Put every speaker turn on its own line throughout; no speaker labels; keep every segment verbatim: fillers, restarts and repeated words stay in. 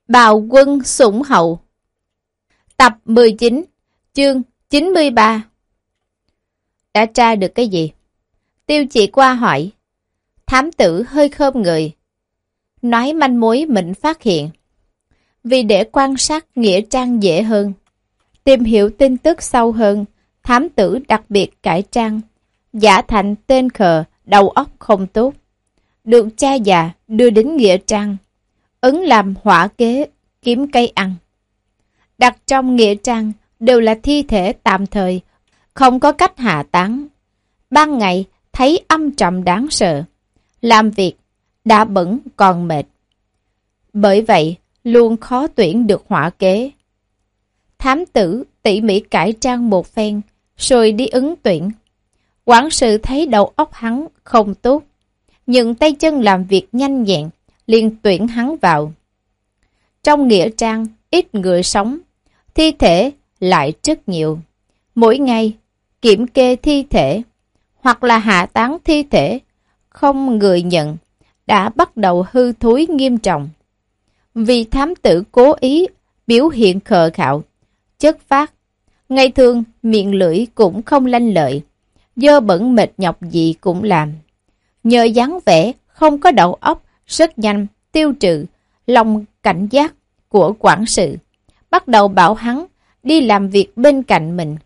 Bào quân sủng hậu. Tập mười chín, chương chín mươi ba. Đã tra được cái gì? Tiêu Chỉ Qua hỏi. Thám tử hơi khom người, nói manh mối mình phát hiện. Vì để quan sát nghĩa trang dễ hơn, tìm hiểu tin tức sâu hơn, thám tử đặc biệt cải trang, giả thành tên khờ, đầu óc không tốt. Được cha già đưa đến nghĩa trang, ứng làm hỏa kế, kiếm cây ăn. Đặt trong nghĩa trang đều là thi thể tạm thời, không có cách hạ táng. Ban ngày thấy âm trầm đáng sợ, làm việc đã bẩn còn mệt. Bởi vậy luôn khó tuyển được hỏa kế. Thám tử tỉ mỉ cải trang một phen, rồi đi ứng tuyển. Quản sự thấy đầu óc hắn không tốt, nhưng tay chân làm việc nhanh nhẹn, liền tuyển hắn vào. Trong nghĩa trang ít người sống, thi thể lại rất nhiều. Mỗi ngày kiểm kê thi thể, hoặc là hạ táng thi thể, không người nhận, đã bắt đầu hư thối nghiêm trọng. Vì thám tử cố ý biểu hiện khờ khạo, chất phác, ngày thường miệng lưỡi cũng không lanh lợi, dơ bẩn mệt nhọc gì cũng làm. Nhờ dáng vẻ không có đầu óc, rất nhanh tiêu trừ lòng cảnh giác của quản sự, bắt đầu bảo hắn đi làm việc bên cạnh mình.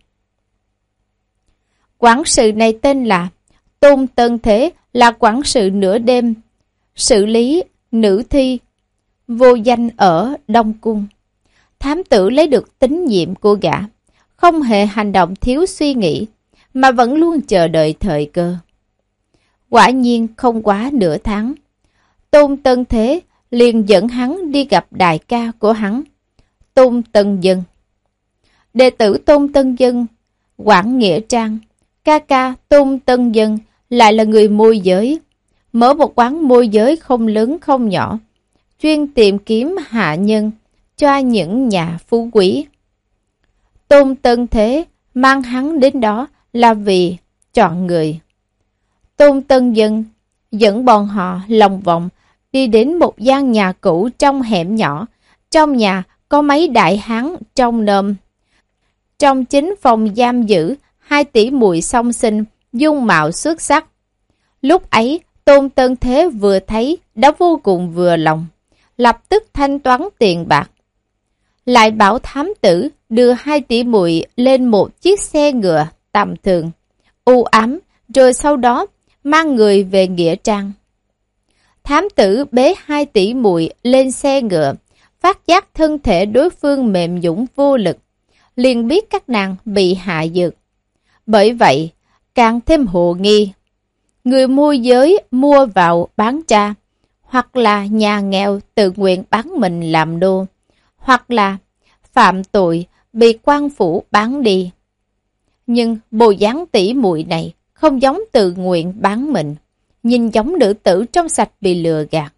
Quản sự này tên là Tôn Tân Thế, là quản sự nửa đêm xử lý nữ thi vô danh ở Đông Cung. Thám tử lấy được tín nhiệm của gã, không hề hành động thiếu suy nghĩ, mà vẫn luôn chờ đợi thời cơ. Quả nhiên không quá nửa tháng, Tôn Tân Thế liền dẫn hắn đi gặp đại ca của hắn, Tôn Tân Dân. Đệ tử Tôn Tân Dân, quản nghĩa trang, ca ca Tôn Tân Dân lại là người môi giới, mở một quán môi giới không lớn không nhỏ, chuyên tìm kiếm hạ nhân cho những nhà phú quý. Tôn Tân Thế mang hắn đến đó là vì chọn người. Tôn Tân Dân dẫn bọn họ lòng vòng đi đến một gian nhà cũ trong hẻm nhỏ. Trong nhà có mấy đại hán trong nôm. Trong chính phòng giam giữ, hai tỷ muội song sinh, dung mạo xuất sắc. Lúc ấy, Tôn Tân Thế vừa thấy đã vô cùng vừa lòng, lập tức thanh toán tiền bạc. Lại bảo thám tử đưa hai tỷ muội lên một chiếc xe ngựa tầm thường, u ám, rồi sau đó mang người về nghĩa trang. Thám tử bế hai tỷ muội lên xe ngựa, phát giác thân thể đối phương mềm nhũn vô lực, liền biết các nàng bị hạ dược. Bởi vậy, càng thêm hồ nghi. Người môi giới mua vào bán tra, hoặc là nhà nghèo tự nguyện bán mình làm đô, hoặc là phạm tội bị quan phủ bán đi. Nhưng bộ dáng tỷ muội này không giống tự nguyện bán mình, nhìn giống nữ tử trong sạch bị lừa gạt.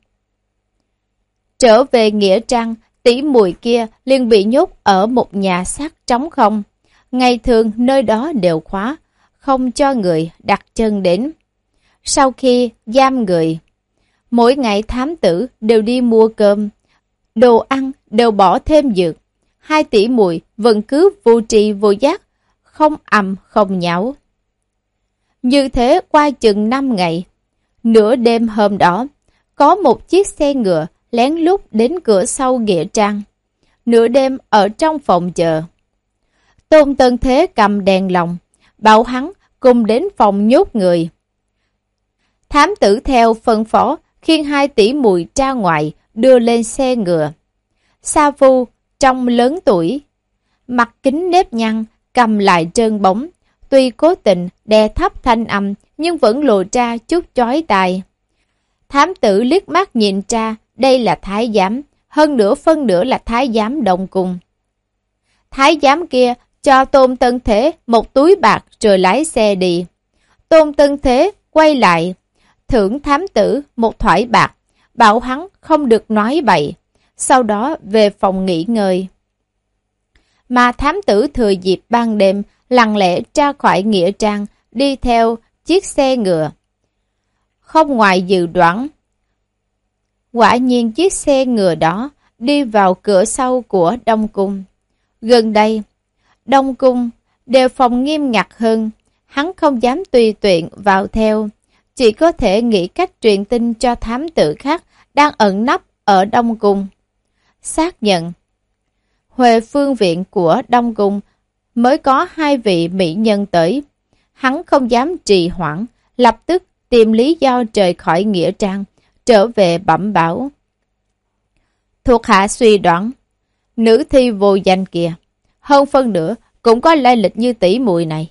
Trở về nghĩa trang, tỷ muội kia liền bị nhốt ở một nhà xác trống không. Ngày thường nơi đó đều khóa, không cho người đặt chân đến. Sau khi giam người, mỗi ngày thám tử đều đi mua cơm, đồ ăn đều bỏ thêm dược. Hai tỷ muội vẫn cứ vô tri vô giác, không ầm không nhão. Như thế qua chừng năm ngày, nửa đêm hôm đó, có một chiếc xe ngựa lén lút đến cửa sau nghĩa trang. Nửa đêm ở trong phòng chờ. Tôn Tân Thế cầm đèn lồng, bảo hắn cùng đến phòng nhốt người. Thám tử theo phân phó, khiêng hai tỷ muội ra ngoài, đưa lên xe ngựa. Sa Phu, trông lớn tuổi, mặt kính nếp nhăn, cầm lại trơn bóng, tuy cố tình đè thấp thanh âm, nhưng vẫn lộ ra chút chói tai. Thám tử liếc mắt nhìn ra, đây là thái giám, hơn nữa phân nửa là thái giám Đông Cung. Thái giám kia cho Tôn Tân Thế một túi bạc rồi lái xe đi. Tôn Tân Thế quay lại, thưởng thám tử một thỏi bạc, bảo hắn không được nói bậy, sau đó về phòng nghỉ ngơi. Mà thám tử thừa dịp ban đêm, lặng lẽ ra khỏi nghĩa trang, đi theo chiếc xe ngựa. Không ngoài dự đoán, quả nhiên chiếc xe ngựa đó đi vào cửa sau của Đông Cung. Gần đây, Đông Cung đều phòng nghiêm ngặt hơn, hắn không dám tùy tiện vào theo, chỉ có thể nghĩ cách truyền tin cho thám tử khác đang ẩn nấp ở Đông Cung. Xác nhận, Huệ Phương Viện của Đông Cung mới có hai vị mỹ nhân tới. Hắn không dám trì hoãn, lập tức tìm lý do rời khỏi nghĩa trang, trở về bẩm báo. Thuộc hạ suy đoán, nữ thi vô danh kia, hơn phân nửa cũng có lai lịch như tỷ muội này.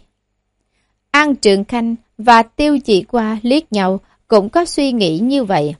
An Trường Khanh và Tiêu Chỉ Qua liếc nhau cũng có suy nghĩ như vậy.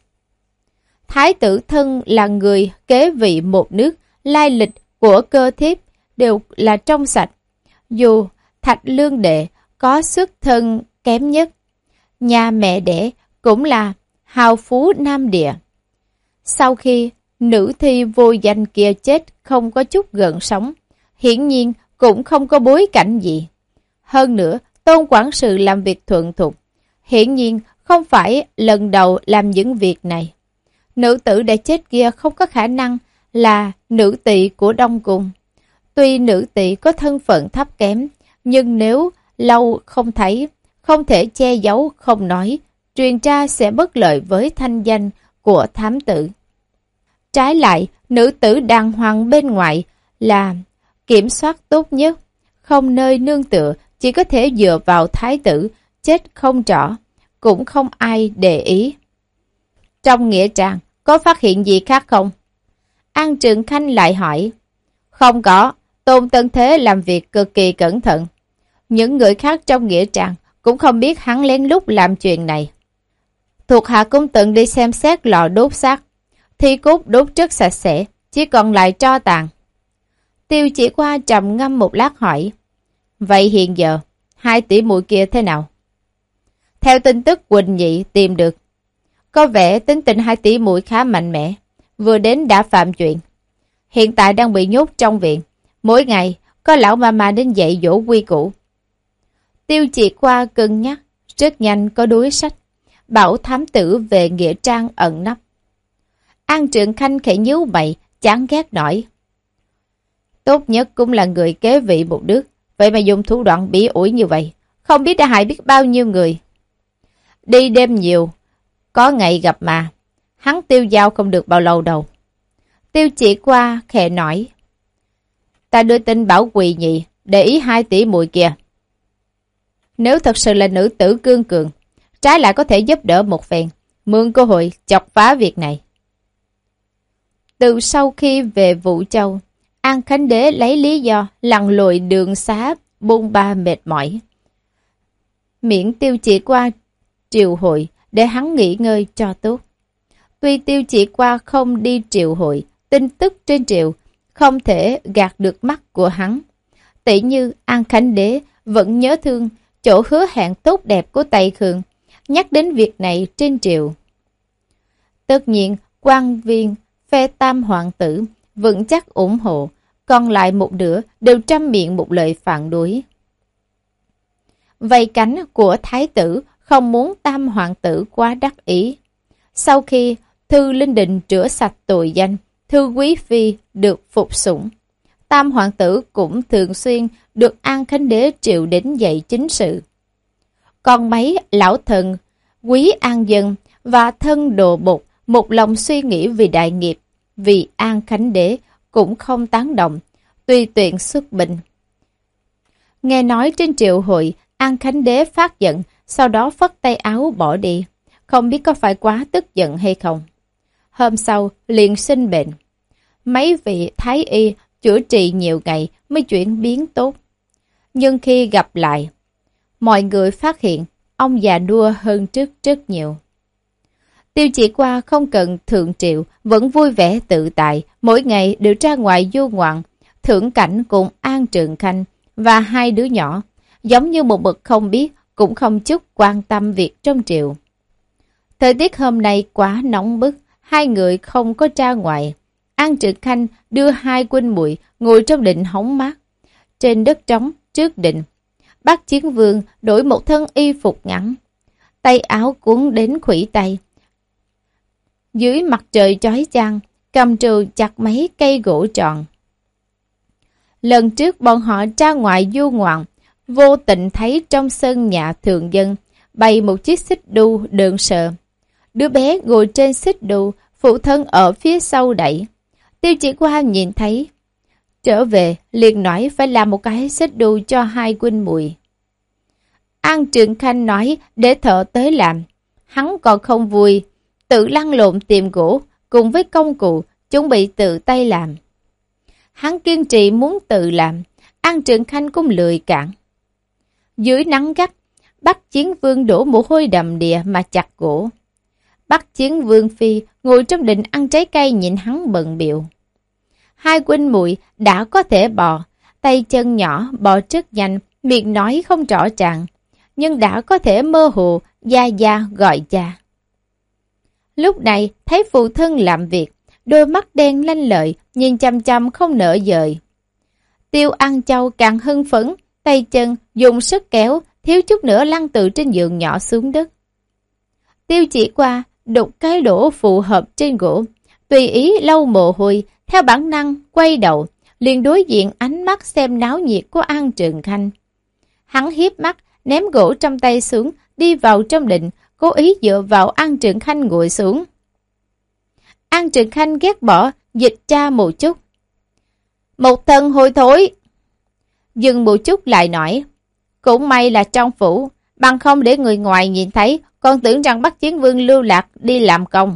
Thái tử thân là người kế vị một nước, lai lịch của cơ thiếp đều là trong sạch. Dù Thạch Lương Đệ có xuất thân kém nhất, nhà mẹ đẻ cũng là hào phú nam địa. Sau khi nữ thi vô danh kia chết không có chút gợn sóng, hiển nhiên cũng không có bối cảnh gì. Hơn nữa, Tôn quản sự làm việc thuận thục, hiển nhiên không phải lần đầu làm những việc này. Nữ tử đã chết kia không có khả năng là nữ tỵ của Đông Cung. Tuy nữ tỵ có thân phận thấp kém, nhưng nếu lâu không thấy, không thể che giấu không nói, truyền tra sẽ bất lợi với thanh danh của thám tử. Trái lại, nữ tử đàng hoàng bên ngoài là kiểm soát tốt nhất, không nơi nương tựa, chỉ có thể dựa vào thái tử, chết không rõ, cũng không ai để ý. Trong nghĩa trang, có phát hiện gì khác không? An Trường Khanh lại hỏi. Không có, Tôn Tân Thế làm việc cực kỳ cẩn thận. Những người khác trong nghĩa trang cũng không biết hắn lén lút làm chuyện này. Thuộc hạ cũng từng đi xem xét lò đốt xác, thi cốt đốt rất sạch sẽ, chỉ còn lại tro tàn. Tiêu Chỉ Qua trầm ngâm một lát hỏi. Vậy hiện giờ, hai tỷ muội kia thế nào? Theo tin tức Quỳnh Nhị tìm được, có vẻ tính tình hai tỷ muội khá mạnh mẽ, vừa đến đã phạm chuyện. Hiện tại đang bị nhốt trong viện, mỗi ngày có lão mama đến dạy dỗ quy củ. Tiêu Chỉ Qua cân nhắc, rất nhanh có đối sách, bảo thám tử về nghĩa trang ẩn nấp. An Trường Khanh khẽ nhíu mày, chán ghét nổi. Tốt nhất cũng là người kế vị một nước, vậy mà dùng thủ đoạn bỉ ổi như vậy, không biết đã hại biết bao nhiêu người. Đi đêm nhiều, có ngày gặp mà, hắn tiêu dao không được bao lâu đâu. Tiêu Chỉ Qua khẽ nói. Ta đưa tin bảo Quỳ Nhị, để ý hai tỷ muội kia. Nếu thật sự là nữ tử cương cường, trái lại có thể giúp đỡ một phen, mượn cơ hội chọc phá việc này. Từ sau khi về Vũ Châu, An Khánh Đế lấy lý do lặn lội đường xá, bôn ba mệt mỏi. Miễn Tiêu Chỉ Qua triều hội để hắn nghỉ ngơi cho tốt. Tuy Tiêu Chỉ Qua không đi triều hội, tin tức trên triều không thể gạt được mắt của hắn. Tỷ như An Khánh Đế vẫn nhớ thương chỗ hứa hẹn tốt đẹp của Tây Khương, nhắc đến việc này trên triều. Tất nhiên, quan viên phe Tam Hoàng tử vững chắc ủng hộ, còn lại một nửa đều trăm miệng một lời phản đối. Vây cánh của thái tử không muốn Tam Hoàng tử quá đắc ý. Sau khi Thư Linh Đình rửa sạch tội danh, Thư Quý Phi được phục sủng, Tam Hoàng tử cũng thường xuyên được An Khánh Đế triệu đến dạy chính sự. Còn mấy lão thần, Quý An Dân và thân đồ bột một lòng suy nghĩ vì đại nghiệp, vì An Khánh Đế cũng không tán động, tùy tiện xuất binh. Nghe nói trên triệu hội, An Khánh Đế phát giận, sau đó phất tay áo bỏ đi, không biết có phải quá tức giận hay không. Hôm sau, liền sinh bệnh. Mấy vị thái y chữa trị nhiều ngày mới chuyển biến tốt. Nhưng khi gặp lại, mọi người phát hiện ông già nua hơn trước rất nhiều. Tiêu Chỉ Qua không cần thượng triệu, vẫn vui vẻ tự tại, mỗi ngày đều ra ngoài du ngoạn, thưởng cảnh cùng An Trường Khanh và hai đứa nhỏ, giống như một bậc không biết, cũng không chút quan tâm việc trong triều. Thời tiết hôm nay quá nóng bức, hai người không có ra ngoài. An Trường Khanh đưa hai huynh muội ngồi trong đình hóng mát. Trên đất trống trước đình, Bác Chiến Vương đổi một thân y phục ngắn, tay áo cuốn đến khuỷu tay. Dưới mặt trời chói chang, cầm trù chặt mấy cây gỗ tròn. Lần trước bọn họ ra ngoài du ngoạn, vô tình thấy trong sân nhà thường dân bày một chiếc xích đu đượn sợ. Đứa bé ngồi trên xích đu, phụ thân ở phía sau đẩy. Tiêu Chỉ Qua nhìn thấy, trở về liền nói phải làm một cái xích đu cho hai huynh muội. An Trường Khanh nói để thợ tới làm. Hắn còn không vui, tự lăn lộn tìm gỗ cùng với công cụ, chuẩn bị tự tay làm. Hắn kiên trì muốn tự làm, An Trường Khanh cũng lười cản. Dưới nắng gắt, Bắc Chiến Vương đổ mồ hôi đầm đìa mà chặt gỗ. Bắc Chiến Vương Phi ngồi trong đình ăn trái cây nhìn hắn bận biệu. Hai huynh muội đã có thể bò, tay chân nhỏ bò rất nhanh, miệng nói không rõ ràng, nhưng đã có thể mơ hồ, gia gia gọi cha. Lúc này thấy phụ thân làm việc, đôi mắt đen lanh lợi, nhìn chăm chăm không nỡ dời. Tiêu An Châu càng hưng phấn, tay chân dùng sức kéo, thiếu chút nữa lăn từ trên giường nhỏ xuống đất. Tiêu Chỉ Qua đục cái lỗ phù hợp trên gỗ, tùy ý lau mồ hôi, theo bản năng quay đầu, liền đối diện ánh mắt xem náo nhiệt của An Trường Khanh. Hắn hiếp mắt, ném gỗ trong tay xuống, đi vào trong đình, cố ý dựa vào An Trường Khanh ngồi xuống. An Trường Khanh ghét bỏ, dịch ra một chút. Một thân hôi thối. Dừng một chút lại nói, cũng may là trong phủ, bằng không để người ngoài nhìn thấy, còn tưởng rằng Bắc Chiến Vương lưu lạc đi làm công.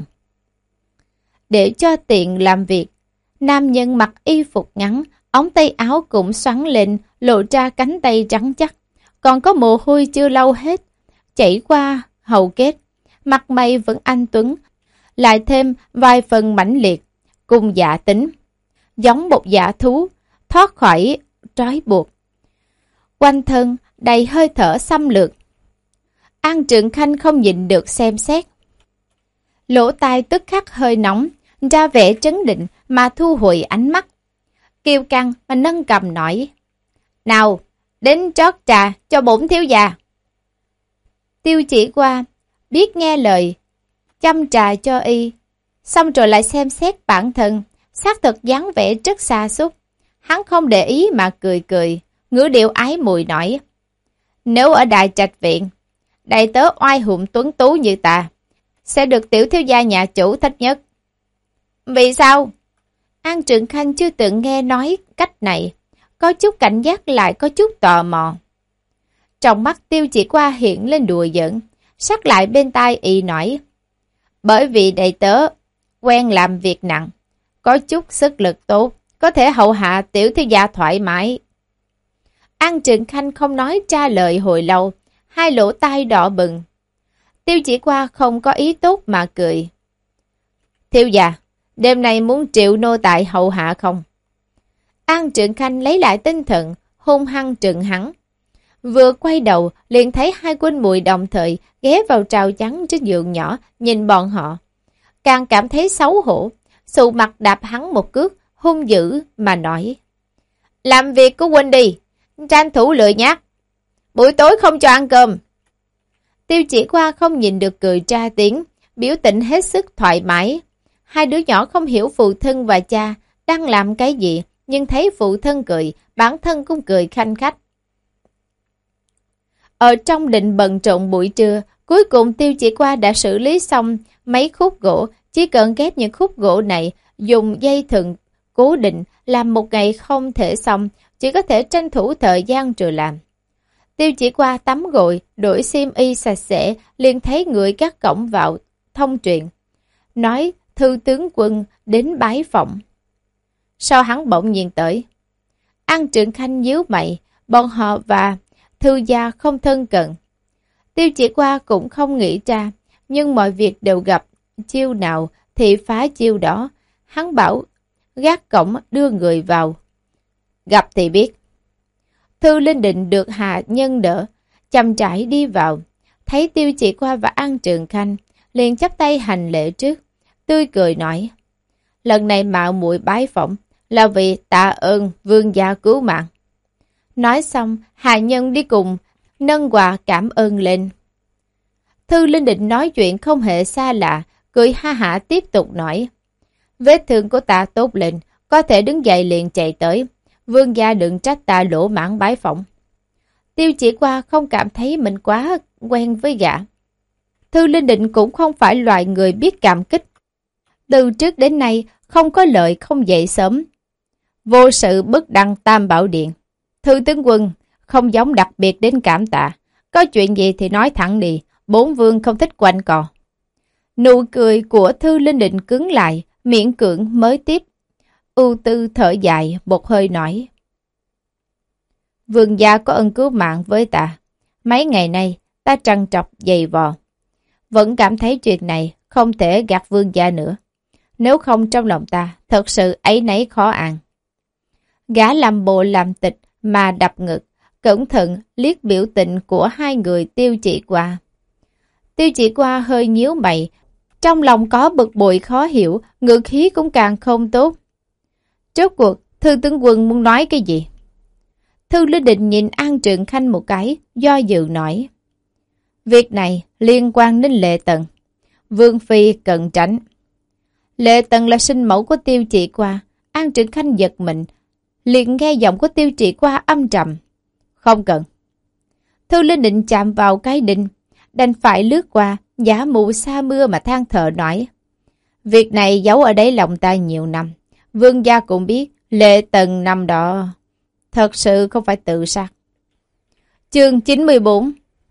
Để cho tiện làm việc, nam nhân mặc y phục ngắn, ống tay áo cũng xoắn lên, lộ ra cánh tay trắng chắc, còn có mồ hôi chưa lau hết, chảy qua hầu kết, mặt mày vẫn anh tuấn, lại thêm vài phần mãnh liệt, cùng dạ tính, giống một dạ thú, thoát khỏi trói buộc. Quanh thân đầy hơi thở xâm lược. An Trường Khanh không nhịn được xem xét. Lỗ tai tức khắc hơi nóng, ra vẻ trấn định mà thu hồi ánh mắt. Kiêu căng mà nâng cầm nói, nào, đến trót trà cho bổn thiếu già. Tiêu Chỉ Qua biết nghe lời, chăm trà cho y, xong rồi lại xem xét bản thân, xác thực dáng vẻ rất xa xúc. Hắn không để ý mà cười cười, ngữ điệu ái mùi nói, nếu ở Đại Trạch Viện, đại tớ oai hùng tuấn tú như ta, sẽ được tiểu thiếu gia nhà chủ thích nhất. Vì sao? An Trường Khanh chưa từng nghe nói cách này, có chút cảnh giác lại có chút tò mò. Trong mắt Tiêu Chỉ Qua hiện lên đùa giỡn, sát lại bên tai y nói, bởi vì đầy tớ quen làm việc nặng, có chút sức lực tốt, có thể hậu hạ tiểu thiếu gia thoải mái. An Trường Khanh không nói tra lời hồi lâu, hai lỗ tai đỏ bừng. Tiêu Chỉ Qua không có ý tốt mà cười. Thiếu gia, đêm nay muốn triệu nô tại hậu hạ không? An Trường Khanh lấy lại tinh thần, hung hăng trừng hắn. Vừa quay đầu, liền thấy hai huynh muội đồng thời ghé vào trào trắng trên giường nhỏ, nhìn bọn họ. Càng cảm thấy xấu hổ, sụ mặt đạp hắn một cước, hung dữ mà nói. Làm việc của huynh đi, tranh thủ lười nhác. Buổi tối không cho ăn cơm. Tiêu Chỉ Qua không nhìn được cười tra tiếng, biểu tình hết sức thoải mái. Hai đứa nhỏ không hiểu phụ thân và cha đang làm cái gì, nhưng thấy phụ thân cười, bản thân cũng cười khanh khách. Ở trong đình bận rộn buổi trưa, cuối cùng Tiêu Chỉ Qua đã xử lý xong mấy khúc gỗ, chỉ cần ghép những khúc gỗ này, dùng dây thừng cố định, làm một ngày không thể xong, chỉ có thể tranh thủ thời gian rồi làm. Tiêu Chỉ Qua tắm gội, đổi xiêm y sạch sẽ, liền thấy người các cổng vào thông truyền. Nói thư tướng quân đến bái phỏng. Sau hắn bỗng nhiên tới. An Trường Khanh nhíu mày, bọn họ và thư gia không thân cận. Tiêu Chỉ Qua cũng không nghĩ ra, nhưng mọi việc đều gặp chiêu nào thì phá chiêu đó. Hắn bảo gác cổng đưa người vào. Gặp thì biết. Thư Linh Định được hạ nhân đỡ, chậm rãi đi vào, thấy Tiêu Chỉ Qua và An Trường Khanh, liền chắp tay hành lễ trước, tươi cười nói, lần này mạo muội bái phỏng là vì tạ ơn vương gia cứu mạng. Nói xong, hạ nhân đi cùng, nâng quà cảm ơn lên. Thư Linh Định nói chuyện không hề xa lạ, cười ha hả tiếp tục nói, Vết thương của ta tốt lên, có thể đứng dậy liền chạy tới. Vương gia đừng trách ta lỗ mãn bái phỏng. Tiêu Chỉ Qua không cảm thấy mình quá quen với gã. Thư Linh Định cũng không phải loại người biết cảm kích. Từ trước đến nay, không có lợi không dậy sớm. Vô sự bức đăng Tam Bảo Điện. Thư tướng quân, không giống đặc biệt đến cảm tạ. Có chuyện gì thì nói thẳng đi, bốn vương không thích quanh co. Nụ cười của Thư Linh Định cứng lại, miễn cưỡng mới tiếp. Ưu tư thở dài, một hơi nói. Vương gia có ân cứu mạng với ta. Mấy ngày nay, ta trằn trọc dày vò. Vẫn cảm thấy chuyện này không thể gạt vương gia nữa. Nếu không trong lòng ta, thật sự ấy nấy khó ăn. Gã làm bộ làm tịch mà đập ngực, cẩn thận liếc biểu tình của hai người Tiêu Chỉ Qua. Tiêu Chỉ Qua hơi nhíu mày, trong lòng có bực bội khó hiểu, ngữ khí cũng càng không tốt. Rốt cuộc, Thư tướng quân muốn nói cái gì? Thư Linh Định nhìn An Trượng Khanh một cái, do dự nói. Việc này liên quan đến Lệ Tần. Vương Phi cần tránh. Lệ Tần là sinh mẫu của Tiêu Chỉ Qua. An Trượng Khanh giật mình, liền nghe giọng của Tiêu Chỉ Qua âm trầm. Không cần. Thư Linh Định chạm vào cái đinh, đành phải lướt qua, giả mù sa mưa mà than thở nói. Việc này giấu ở đáy lòng ta nhiều năm. Vương gia cũng biết, Lệ Tần năm đó thật sự không phải tự sát. Chương chín mươi bốn.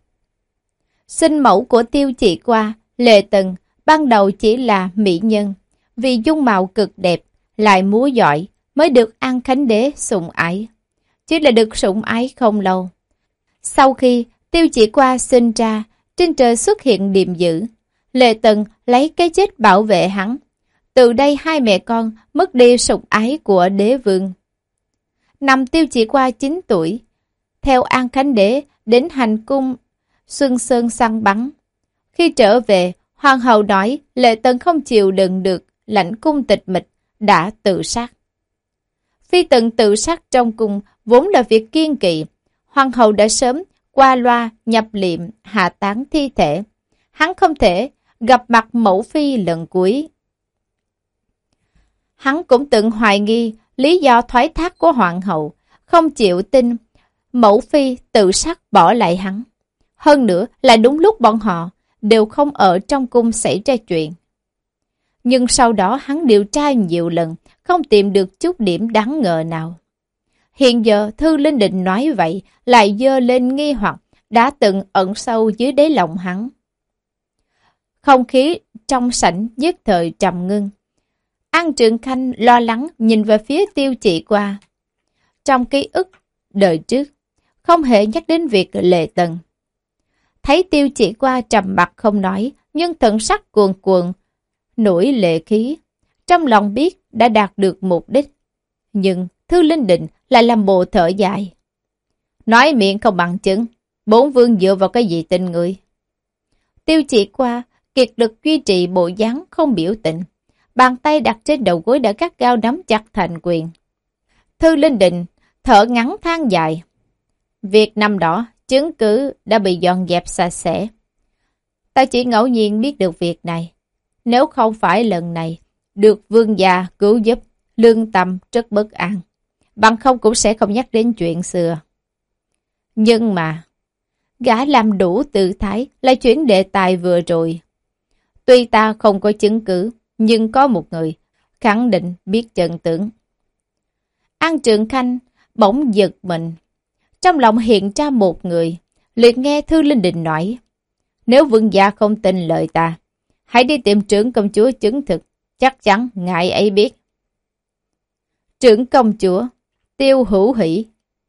Sinh mẫu của Tiêu Chỉ Qua, Lệ Tần, ban đầu chỉ là mỹ nhân. Vì dung mạo cực đẹp, lại múa giỏi, mới được An Khánh Đế sủng ái. Chỉ là được sủng ái không lâu. Sau khi Tiêu Chỉ Qua sinh ra, trên trời xuất hiện điềm dữ. Lệ Tần lấy cái chết bảo vệ hắn. Từ đây hai mẹ con mất đi sủng ái của đế vương. Năm Tiêu Chỉ Qua chín tuổi, theo An Khánh Đế đến hành cung Xuân Sơn săn bắn. Khi trở về, hoàng hậu nói Lệ Tần không chịu đựng được lãnh cung tịch mịch, đã tự sát. Phi tần tự sát trong cung vốn là việc kiêng kỵ. Hoàng hậu đã sớm qua loa nhập liệm hạ táng thi thể. Hắn không thể gặp mặt mẫu phi lần cuối. Hắn cũng từng hoài nghi lý do thoái thác của hoàng hậu, không chịu tin mẫu phi tự sát bỏ lại hắn. Hơn nữa là đúng lúc bọn họ đều không ở trong cung xảy ra chuyện. Nhưng sau đó hắn điều tra nhiều lần, không tìm được chút điểm đáng ngờ nào. Hiện giờ Thư Linh Định nói vậy, lại dơ lên nghi hoặc đã từng ẩn sâu dưới đáy lòng hắn. Không khí trong sảnh nhất thời trầm ngưng. An Trượng Khanh lo lắng nhìn về phía Tiêu Chỉ Qua. Trong ký ức đời trước, không hề nhắc đến việc Lệ Tần. Thấy Tiêu Chỉ Qua trầm mặc không nói, nhưng thần sắc cuồn cuộn, nổi lệ khí. Trong lòng biết đã đạt được mục đích. Nhưng Thư Linh Định lại làm bộ thở dài. Nói miệng không bằng chứng, bốn vương dựa vào cái gì tin người? Tiêu Chỉ Qua kiệt lực duy trì bộ dáng không biểu tình. Bàn tay đặt trên đầu gối đã gắt gao nắm chặt thành quyền. Thư Linh Định thở ngắn than dài. Việc năm đó, chứng cứ đã bị dọn dẹp sạch sẽ. Ta chỉ ngẫu nhiên biết được việc này. Nếu không phải lần này, được vương gia cứu giúp, lương tâm rất bất an. Bằng không cũng sẽ không nhắc đến chuyện xưa. Nhưng mà, gã làm đủ tự thái là chuyển đề tài vừa rồi. Tuy ta không có chứng cứ, nhưng có một người khẳng định biết chân tướng. An Trượng Khanh bỗng giật mình. Trong lòng hiện ra một người, liền nghe Thư Linh Định nói. Nếu vương gia không tin lời ta, hãy đi tìm trưởng công chúa chứng thực, chắc chắn ngài ấy biết. Trưởng công chúa Tiêu Hữu Hỷ,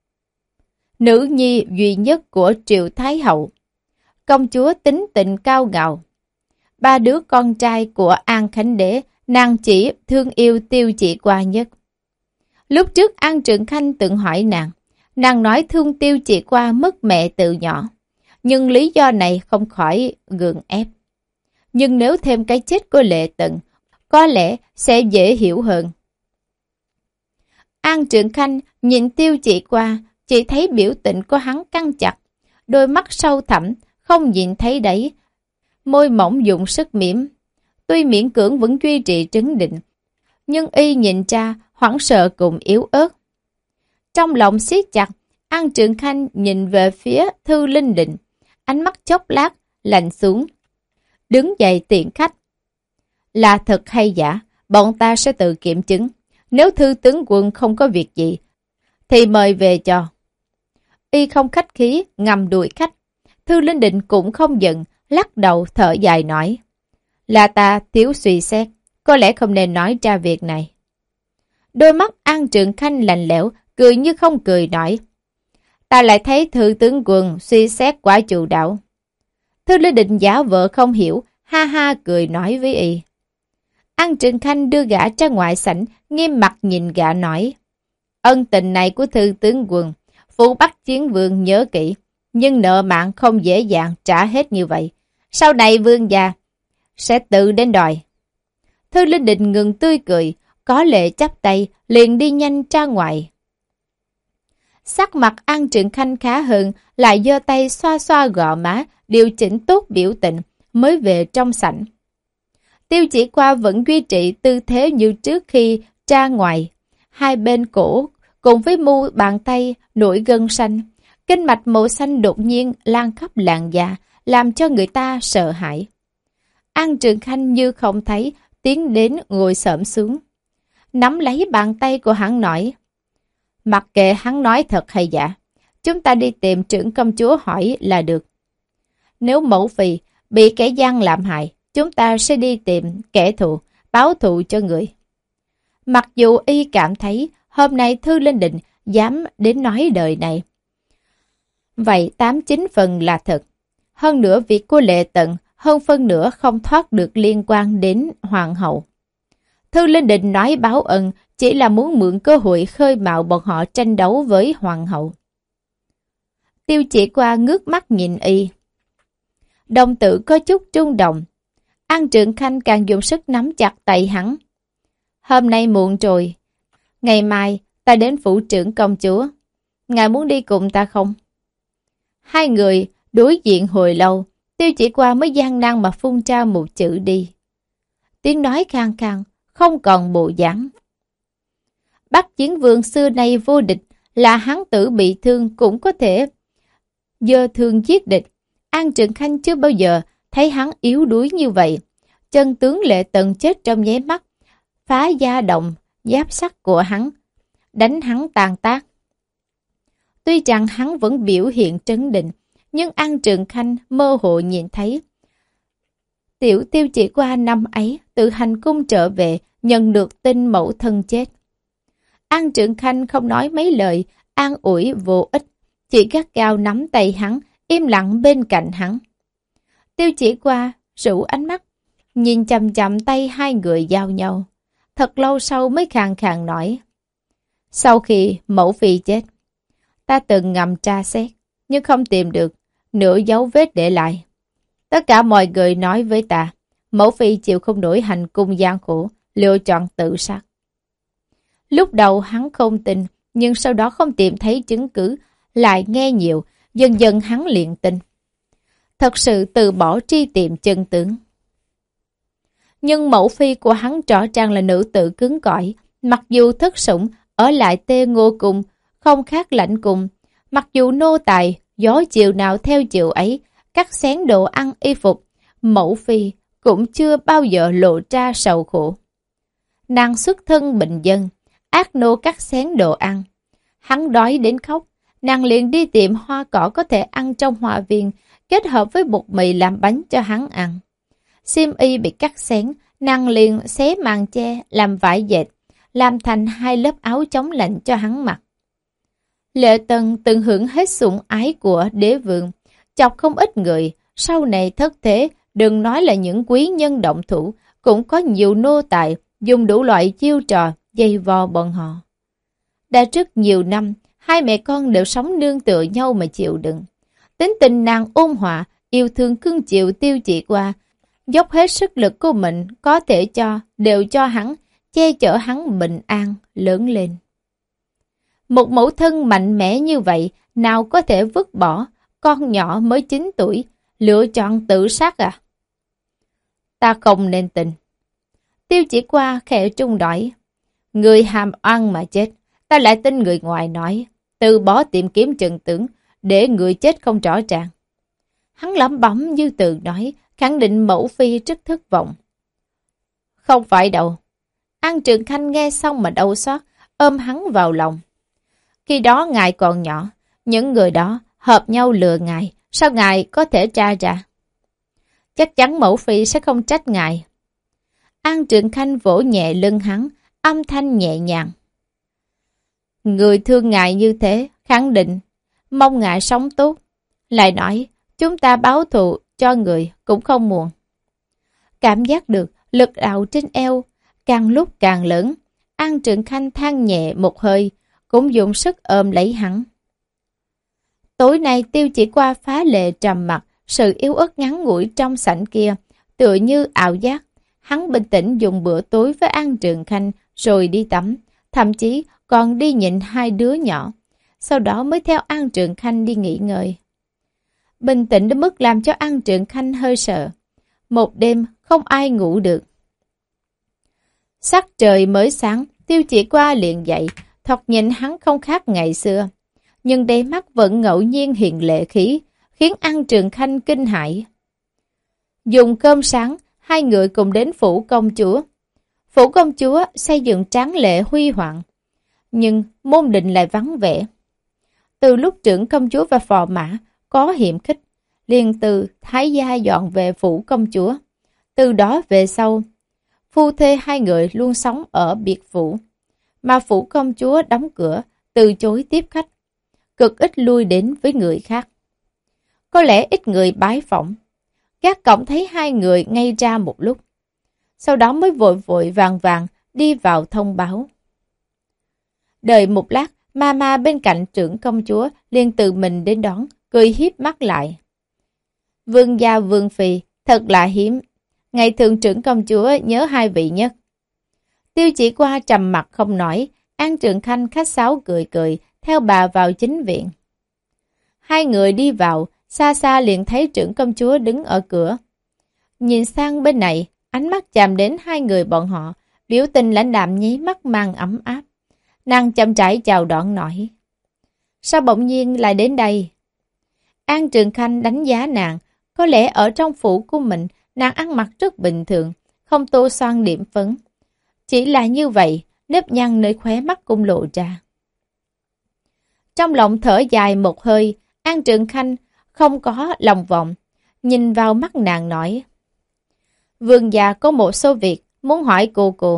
nữ nhi duy nhất của Triệu Thái Hậu. Công chúa tính tình cao ngạo. Ba đứa con trai của An Khánh Đế, nàng chỉ thương yêu Tiêu Chỉ Qua nhất. Lúc trước An Trượng Khanh từng hỏi nàng, nàng nói thương Tiêu Chỉ Qua mất mẹ từ nhỏ. Nhưng lý do này không khỏi gượng ép. Nhưng nếu thêm cái chết của Lệ Tần, có lẽ sẽ dễ hiểu hơn. An Trượng Khanh nhìn Tiêu Chỉ Qua, chỉ thấy biểu tình của hắn căng chặt, đôi mắt sâu thẳm, không nhìn thấy đáy, môi mỏng dùng sức mỉm. Tuy miễn cưỡng vẫn duy trì trấn định, Nhưng y nhìn cha, hoảng sợ cùng yếu ớt. Trong lòng siết chặt, An Trường Khanh nhìn về phía Thư Linh Định, ánh mắt chốc lát, lạnh xuống. Đứng dậy tiện khách. Là thật hay giả, bọn ta sẽ tự kiểm chứng. Nếu Thư tướng quân không có việc gì, thì mời về cho. Y không khách khí, ngầm đuổi khách. Thư Linh Định cũng không giận, lắc đầu thở dài nói. Là ta thiếu suy xét, có lẽ không nên nói ra việc này. Đôi mắt An Trường Khanh lạnh lẽo, cười như không cười nói. Ta lại thấy Thư tướng quân suy xét quá chu đáo. Thư Linh Định giả vợ không hiểu, ha ha cười nói với y. An Trường Khanh đưa gã ra ngoài sảnh, nghiêm mặt nhìn gã nói. Ân tình này của Thư tướng quân, phụ Bắc Chiến Vương nhớ kỹ, nhưng nợ mạng không dễ dàng trả hết như vậy. Sau này vương gia sẽ tự đến đòi. Thư Linh Định ngừng tươi cười, có lệ chắp tay, liền đi nhanh ra ngoài. Sắc mặt An Trường Khanh khá hơn, lại giơ tay xoa xoa gò má, điều chỉnh tốt biểu tình, mới về trong sảnh. Tiêu Chỉ Qua vẫn duy trì tư thế như trước khi ra ngoài. Hai bên cổ, cùng với mu bàn tay, nổi gân xanh. Kinh mạch màu xanh đột nhiên lan khắp làn da, làm cho người ta sợ hãi. An Trường Khanh như không thấy, tiến đến ngồi xổm xuống. Nắm lấy bàn tay của hắn nói. Mặc kệ hắn nói thật hay giả, chúng ta đi tìm trưởng công chúa hỏi là được. Nếu mẫu phi bị kẻ gian làm hại, chúng ta sẽ đi tìm kẻ thù, báo thù cho người. Mặc dù y cảm thấy hôm nay Thư Linh Định dám đến nói đời này. Vậy tám chín phần là thật. Hơn nữa việc của Lệ Tận, hơn phân nửa không thoát được liên quan đến hoàng hậu. Thư Linh Định nói báo ân chỉ là muốn mượn cơ hội khơi mào bọn họ tranh đấu với hoàng hậu. Tiêu Chỉ Qua ngước mắt nhìn y. Đồng tử có chút trung động. An Trường Khanh càng dùng sức nắm chặt tay hắn. Hôm nay muộn rồi. Ngày mai ta đến phủ trưởng công chúa. Ngài muốn đi cùng ta không? Hai người đối diện hồi lâu. Tiêu Chỉ Qua mới gian nan mà phun ra một chữ đi. Tiếng nói khang khang, không còn bộ dáng. Bắc Chiến Vương xưa nay vô địch, là hắn tử bị thương cũng có thể giơ thương giết địch. An Trường Khanh chưa bao giờ thấy hắn yếu đuối như vậy. Chân tướng Lệ Tần chết trong nháy mắt, phá da động, giáp sắt của hắn, đánh hắn tàn tác. Tuy rằng hắn vẫn biểu hiện trấn định, nhưng An Trường Khanh mơ hồ nhìn thấy. Tiểu Tiêu Chỉ Qua năm ấy từ hành cung trở về, nhận được tin mẫu thân chết. An Trường Khanh không nói mấy lời, an ủi vô ích, chỉ gắt gao nắm tay hắn, im lặng bên cạnh hắn. Tiêu Chỉ Qua rủ ánh mắt, nhìn chằm chằm tay hai người giao nhau. Thật lâu sau mới khàn khàn nói. Sau khi mẫu phi chết, ta từng ngầm tra xét, nhưng không tìm được nửa dấu vết để lại. Tất cả mọi người nói với ta, mẫu phi chịu không nổi hành cung gian khổ, lựa chọn tự sát. Lúc đầu hắn không tin, nhưng sau đó không tìm thấy chứng cứ, lại nghe nhiều, dần dần hắn liền tin. Thật sự từ bỏ truy tìm chân tướng. Nhưng mẫu phi của hắn rõ ràng là nữ tử cứng cỏi, mặc dù thất sủng, ở lại Tê Ngô Cung, không khác lãnh cung. Mặc dù nô tài, gió chiều nào theo chiều ấy, cắt xén đồ ăn y phục, mẫu phi cũng chưa bao giờ lộ ra sầu khổ. Nàng xuất thân bình dân, ác nô cắt xén đồ ăn. Hắn đói đến khóc, nàng liền đi tìm hoa cỏ có thể ăn trong hoa viên, kết hợp với bột mì làm bánh cho hắn ăn. Xiêm y bị cắt xén, nàng liền xé màn che, làm vải dệt, làm thành hai lớp áo chống lạnh cho hắn mặc. Lệ Tần từng hưởng hết sủng ái của đế vương, chọc không ít người, sau này thất thế, đừng nói là những quý nhân động thủ, cũng có nhiều nô tài dùng đủ loại chiêu trò dây vò bọn họ. Đã rất nhiều năm, hai mẹ con đều sống nương tựa nhau mà chịu đựng. Tính tình nàng ôn hòa, yêu thương cưng chịu Tiêu Chỉ Qua, dốc hết sức lực của mình có thể cho, đều cho hắn, che chở hắn bình an, lớn lên. Một mẫu thân mạnh mẽ như vậy, nào có thể vứt bỏ, con nhỏ mới chín tuổi, lựa chọn tự sát à? Ta không nên tin. Tiêu Chỉ Qua khẽ trung đổi. Người hàm oan mà chết, ta lại tin người ngoài nói, từ bỏ tìm kiếm chân tướng, để người chết không rõ ràng. Hắn lẩm bẩm như từ nói, khẳng định mẫu phi rất thất vọng. Không phải đâu. An Trường Khanh nghe xong mà đau xót, ôm hắn vào lòng. Khi đó ngài còn nhỏ, những người đó hợp nhau lừa ngài, sao ngài có thể tra ra? Chắc chắn mẫu phi sẽ không trách ngài. An Trường Khanh vỗ nhẹ lưng hắn, âm thanh nhẹ nhàng. Người thương ngài như thế, khẳng định, mong ngài sống tốt. Lại nói, chúng ta báo thù cho người cũng không muộn. Cảm giác được lực đạo trên eo, càng lúc càng lớn. An Trường Khanh than nhẹ một hơi, cũng dùng sức ôm lấy hắn. Tối nay Tiêu Chỉ Qua phá lệ trầm mặt, sự yếu ớt ngắn ngủi trong sảnh kia, tựa như ảo giác. Hắn bình tĩnh dùng bữa tối với An Trường Khanh rồi đi tắm, thậm chí còn đi nhịn hai đứa nhỏ, sau đó mới theo An Trường Khanh đi nghỉ ngơi. Bình tĩnh đến mức làm cho An Trường Khanh hơi sợ. Một đêm không ai ngủ được. Sắc trời mới sáng, Tiêu Chỉ Qua liền dậy, thoạt nhìn hắn không khác ngày xưa. Nhưng đáy mắt vẫn ngẫu nhiên hiện lệ khí, khiến An Trường Khanh kinh hãi. Dùng cơm sáng, hai người cùng đến phủ công chúa. Phủ công chúa xây dựng tráng lệ huy hoàng, nhưng môn định lại vắng vẻ. Từ lúc trưởng công chúa và phò mã có hiểm khích, liền từ thái gia dọn về phủ công chúa. Từ đó về sau, phu thê hai người luôn sống ở biệt phủ, mà phủ công chúa đóng cửa, từ chối tiếp khách, cực ít lui đến với người khác. Có lẽ ít người bái phỏng. Gác cổng thấy hai người ngay ra một lúc, sau đó mới vội vội vàng vàng đi vào thông báo. Đợi một lát, Mama bên cạnh trưởng công chúa liền tự mình đến đón, cười hiếp mắt lại. Vương gia vương phi, thật là hiếm. Ngày thường trưởng công chúa nhớ hai vị nhất. Tiêu Chỉ Qua trầm mặt không nói, An Trường Khanh khách sáo cười cười, theo bà vào chính viện. Hai người đi vào, xa xa liền thấy trưởng công chúa đứng ở cửa. Nhìn sang bên này, ánh mắt chạm đến hai người bọn họ, biểu tình lãnh đạm nháy mắt mang ấm áp. Nàng chậm rãi chào đón nói. Sao bỗng nhiên lại đến đây? An Trường Khanh đánh giá nàng, có lẽ ở trong phủ của mình, nàng ăn mặc rất bình thường, không tô son điểm phấn. Chỉ là như vậy, nếp nhăn nơi khóe mắt cũng lộ ra. Trong lòng thở dài một hơi, An Trường Khanh không có lòng vọng, nhìn vào mắt nàng nói. Vương gia có một số việc muốn hỏi cô cô.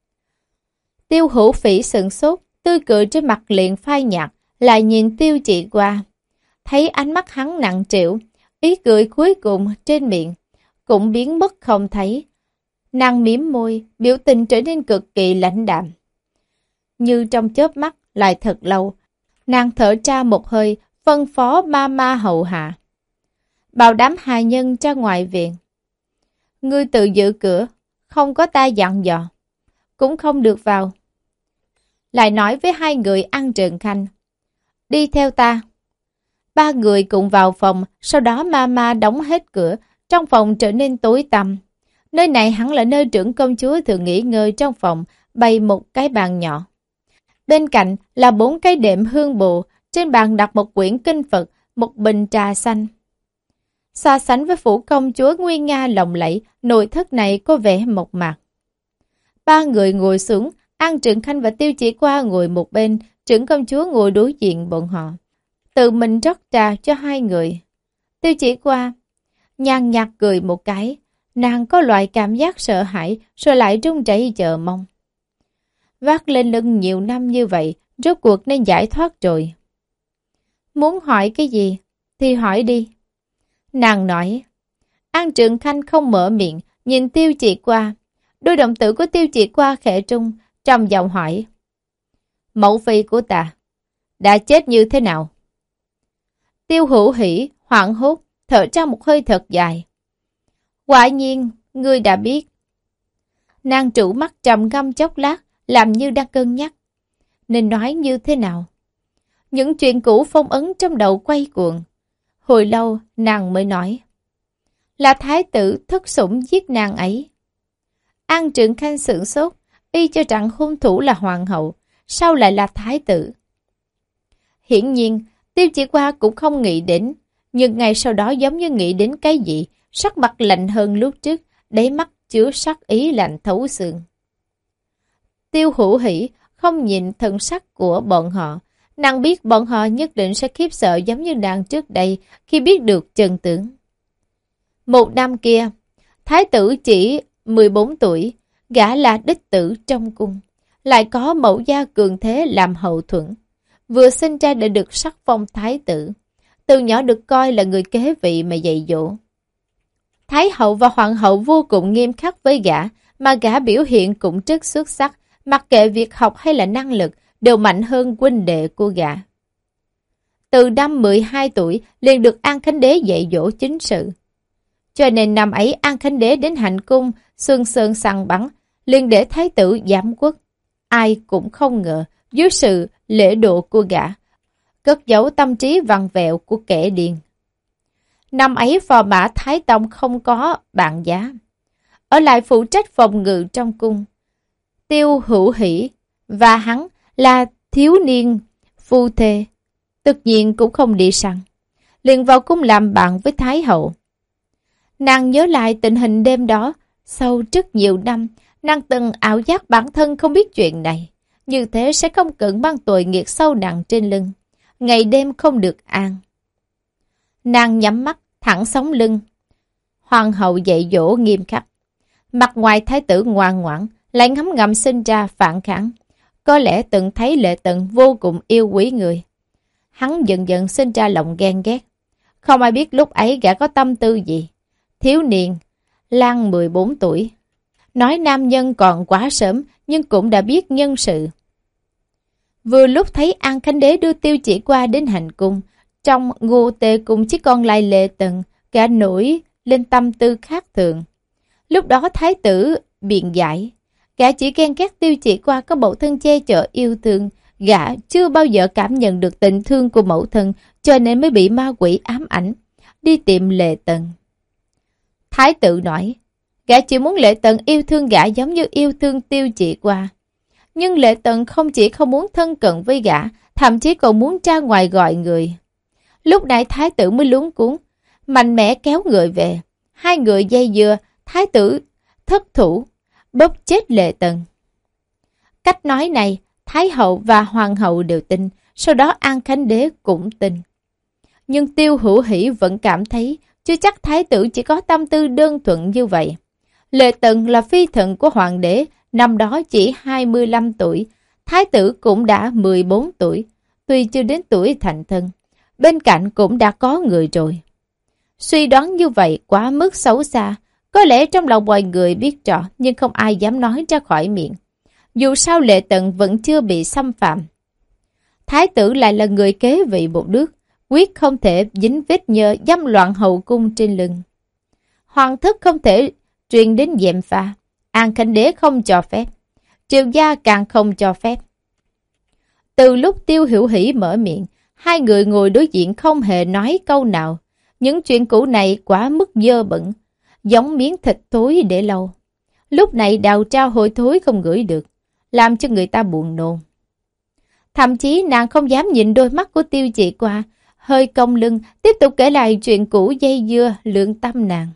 Tiêu Hữu Phỉ sửng sốt, tươi cười trên mặt liền phai nhạt, lại nhìn Tiêu Chỉ Qua. Thấy ánh mắt hắn nặng trĩu, ý cười cuối cùng trên miệng cũng biến mất không thấy. Nàng mím môi, biểu tình trở nên cực kỳ lãnh đạm. Như trong chớp mắt lại thật lâu, nàng thở ra một hơi, phân phó Mama hầu hạ. Bảo đám hài nhân ra ngoài viện. Ngươi tự giữ cửa, không có ta dặn dò, cũng không được vào. Lại nói với hai người An Trường Khanh. Đi theo ta. Ba người cùng vào phòng, sau đó Mama đóng hết cửa, trong phòng trở nên tối tăm. Nơi này hẳn là nơi trưởng công chúa thường nghỉ ngơi trong phòng, bày một cái bàn nhỏ. Bên cạnh là bốn cái đệm hương bồ, trên bàn đặt một quyển kinh Phật, một bình trà xanh. So sánh với phủ công chúa nguy nga lộng lẫy, nội thất này có vẻ mộc mạc. Ba người ngồi xuống, An Trường Khanh và Tiêu Chỉ Qua ngồi một bên, trưởng công chúa ngồi đối diện bọn họ. Tự mình rót trà cho hai người. Tiêu Chỉ Qua nhàn nhạt cười một cái, nàng có loại cảm giác sợ hãi rồi lại run rẩy chờ mong. Vác lên lưng nhiều năm như vậy, rốt cuộc nên giải thoát rồi. Muốn hỏi cái gì thì hỏi đi. Nàng nói. An Trường Khanh không mở miệng, nhìn Tiêu Chỉ Qua. Đôi động tử của Tiêu Chỉ Qua khẽ trung, trầm giọng hỏi. Mẫu phi của ta đã chết như thế nào? Tiêu Hữu Hỉ hoảng hốt, thở ra một hơi thật dài. Quả nhiên, ngươi đã biết. Nàng trụ mắt trầm ngâm chốc lát, làm như đang cân nhắc. Nên nói như thế nào? Những chuyện cũ phong ấn trong đầu quay cuồng. Hồi lâu, nàng mới nói. Là thái tử thất sủng giết nàng ấy. An Trượng Khanh sửng sốt, y cho rằng hung thủ là hoàng hậu, sao lại là thái tử? Hiển nhiên, Tiêu Chỉ Qua cũng không nghĩ đến, nhưng ngày sau đó giống như nghĩ đến cái gì, sắc mặt lạnh hơn lúc trước, đáy mắt chứa sắc ý lạnh thấu xương. Tiêu Hữu Hỷ không nhìn thần sắc của bọn họ, nàng biết bọn họ nhất định sẽ khiếp sợ giống như nàng trước đây khi biết được chân tướng. Một năm kia, thái tử chỉ mười bốn tuổi, gã là đích tử trong cung, lại có mẫu gia cường thế làm hậu thuẫn. Vừa sinh ra đã được sắc phong thái tử, từ nhỏ được coi là người kế vị mà dạy dỗ. Thái hậu và hoàng hậu vô cùng nghiêm khắc với gã, mà gã biểu hiện cũng rất xuất sắc, mặc kệ việc học hay là năng lực, đều mạnh hơn huynh đệ của gã. Từ năm mười hai tuổi liền được An Khánh Đế dạy dỗ chính sự. Cho nên năm ấy An Khánh Đế đến hành cung, xuân sơn săn bắn, liền để thái tử giám quốc. Ai cũng không ngờ, dưới sự lễ độ của gã, cất giấu tâm trí vằn vẹo của kẻ điên. Năm ấy phò mã Thái Tông không có bạn giá, ở lại phụ trách phòng ngự trong cung. Tiêu Hữu Hỷ và hắn là thiếu niên phu thê, tất nhiên cũng không đi săn, liền vào cung làm bạn với Thái hậu. Nàng nhớ lại tình hình đêm đó, sau rất nhiều năm, nàng từng ảo giác bản thân không biết chuyện này, như thế sẽ không cần mang tội nghiệp sâu nặng trên lưng, ngày đêm không được an. Nàng nhắm mắt, thẳng sống lưng. Hoàng hậu dạy dỗ nghiêm khắc. Mặt ngoài thái tử ngoan ngoãn, lại ngấm ngầm sinh ra phản kháng. Có lẽ từng thấy Lệ Tần vô cùng yêu quý người. Hắn dần dần sinh ra lòng ghen ghét. Không ai biết lúc ấy gã có tâm tư gì. Thiếu niên, Lan mười bốn tuổi. Nói nam nhân còn quá sớm, nhưng cũng đã biết nhân sự. Vừa lúc thấy An Khánh Đế đưa Tiêu Chỉ Qua đến hành cung, trong Ngô Tề Cung chỉ còn lại Lệ Tần, gã nổi lên tâm tư khác thường. Lúc đó thái tử biện giải, gã chỉ ghen ghét Tiêu Chỉ Qua có mẫu thân che chở yêu thương, gã chưa bao giờ cảm nhận được tình thương của mẫu thân, cho nên mới bị ma quỷ ám ảnh, đi tìm Lệ Tần. Thái tử nói, gã chỉ muốn Lệ Tần yêu thương gã giống như yêu thương Tiêu Chỉ Qua. Nhưng Lệ Tần không chỉ không muốn thân cận với gã, thậm chí còn muốn ra ngoài gọi người. Lúc này thái tử mới luống cuống, mạnh mẽ kéo người về. Hai người dây dưa, thái tử thất thủ, bóp chết Lệ Tần. Cách nói này, thái hậu và hoàng hậu đều tin, sau đó An Khánh Đế cũng tin. Nhưng Tiêu Hữu Hỷ vẫn cảm thấy, chưa chắc thái tử chỉ có tâm tư đơn thuần như vậy. Lệ Tần là phi thần của hoàng đế, năm đó chỉ hai mươi lăm tuổi, thái tử cũng đã mười bốn tuổi, tuy chưa đến tuổi thành thân, bên cạnh cũng đã có người rồi. Suy đoán như vậy quá mức xấu xa, có lẽ trong lòng mọi người biết rõ nhưng không ai dám nói ra khỏi miệng. Dù sao Lệ Tần vẫn chưa bị xâm phạm. Thái tử lại là người kế vị một nước, quyết không thể dính vết nhơ dâm loạn hậu cung trên lưng. Hoàng thất không thể truyền đến gièm pha, An Khánh Đế không cho phép, triều gia càng không cho phép. Từ lúc Tiêu Hữu Hỷ mở miệng, hai người ngồi đối diện không hề nói câu nào. Những chuyện cũ này quá mức dơ bẩn, giống miếng thịt thối để lâu. Lúc này đào trao hôi thối không ngửi được, làm cho người ta buồn nôn. Thậm chí nàng không dám nhìn đôi mắt của Tiêu Chỉ Qua, hơi cong lưng, tiếp tục kể lại chuyện cũ dây dưa lượng tâm nàng.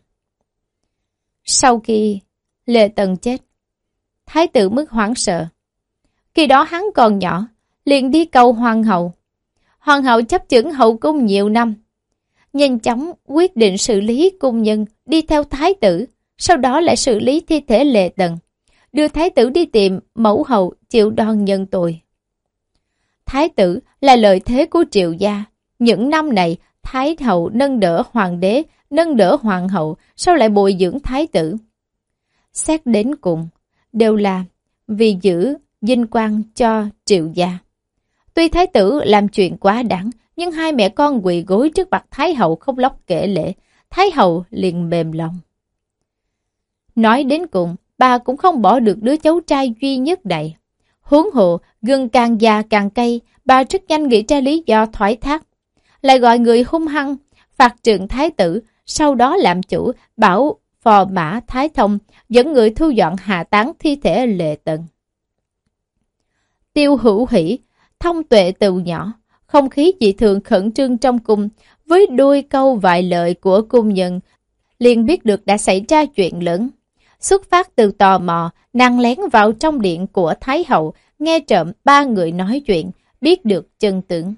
Sau khi Lệ Tần chết, thái tử mức hoảng sợ. Khi đó hắn còn nhỏ, liền đi cầu hoàng hậu. Hoàng hậu chấp chưởng hậu cung nhiều năm, nhanh chóng quyết định xử lý cung nhân đi theo thái tử, sau đó lại xử lý thi thể Lệ Tần, đưa thái tử đi tìm mẫu hậu chịu đòn nhân tội. Thái tử là lợi thế của triều gia. Những năm này, thái hậu nâng đỡ hoàng đế, nâng đỡ hoàng hậu, sau lại bồi dưỡng thái tử. Xét đến cùng, đều là vì giữ vinh quang cho triều gia. Tuy thái tử làm chuyện quá đáng, nhưng hai mẹ con quỳ gối trước mặt thái hậu không lóc kể lễ, thái hậu liền mềm lòng. Nói đến cùng, bà cũng không bỏ được đứa cháu trai duy nhất này. Huống hồ, gừng càng già càng cay, bà rất nhanh nghĩ ra lý do thoái thác. Lại gọi người hung hăng, phạt trừng thái tử, sau đó làm chủ, bảo phò mã Thái Thông dẫn người thu dọn hạ táng thi thể Lệ Tần. Tiêu Hữu Hỷ, thông tuệ từ nhỏ, không khí dị thường khẩn trương trong cung, với đôi câu vài lời của cung nhân, liền biết được đã xảy ra chuyện lớn. Xuất phát từ tò mò, nàng lén vào trong điện của Thái Hậu, nghe trộm ba người nói chuyện, biết được chân tướng.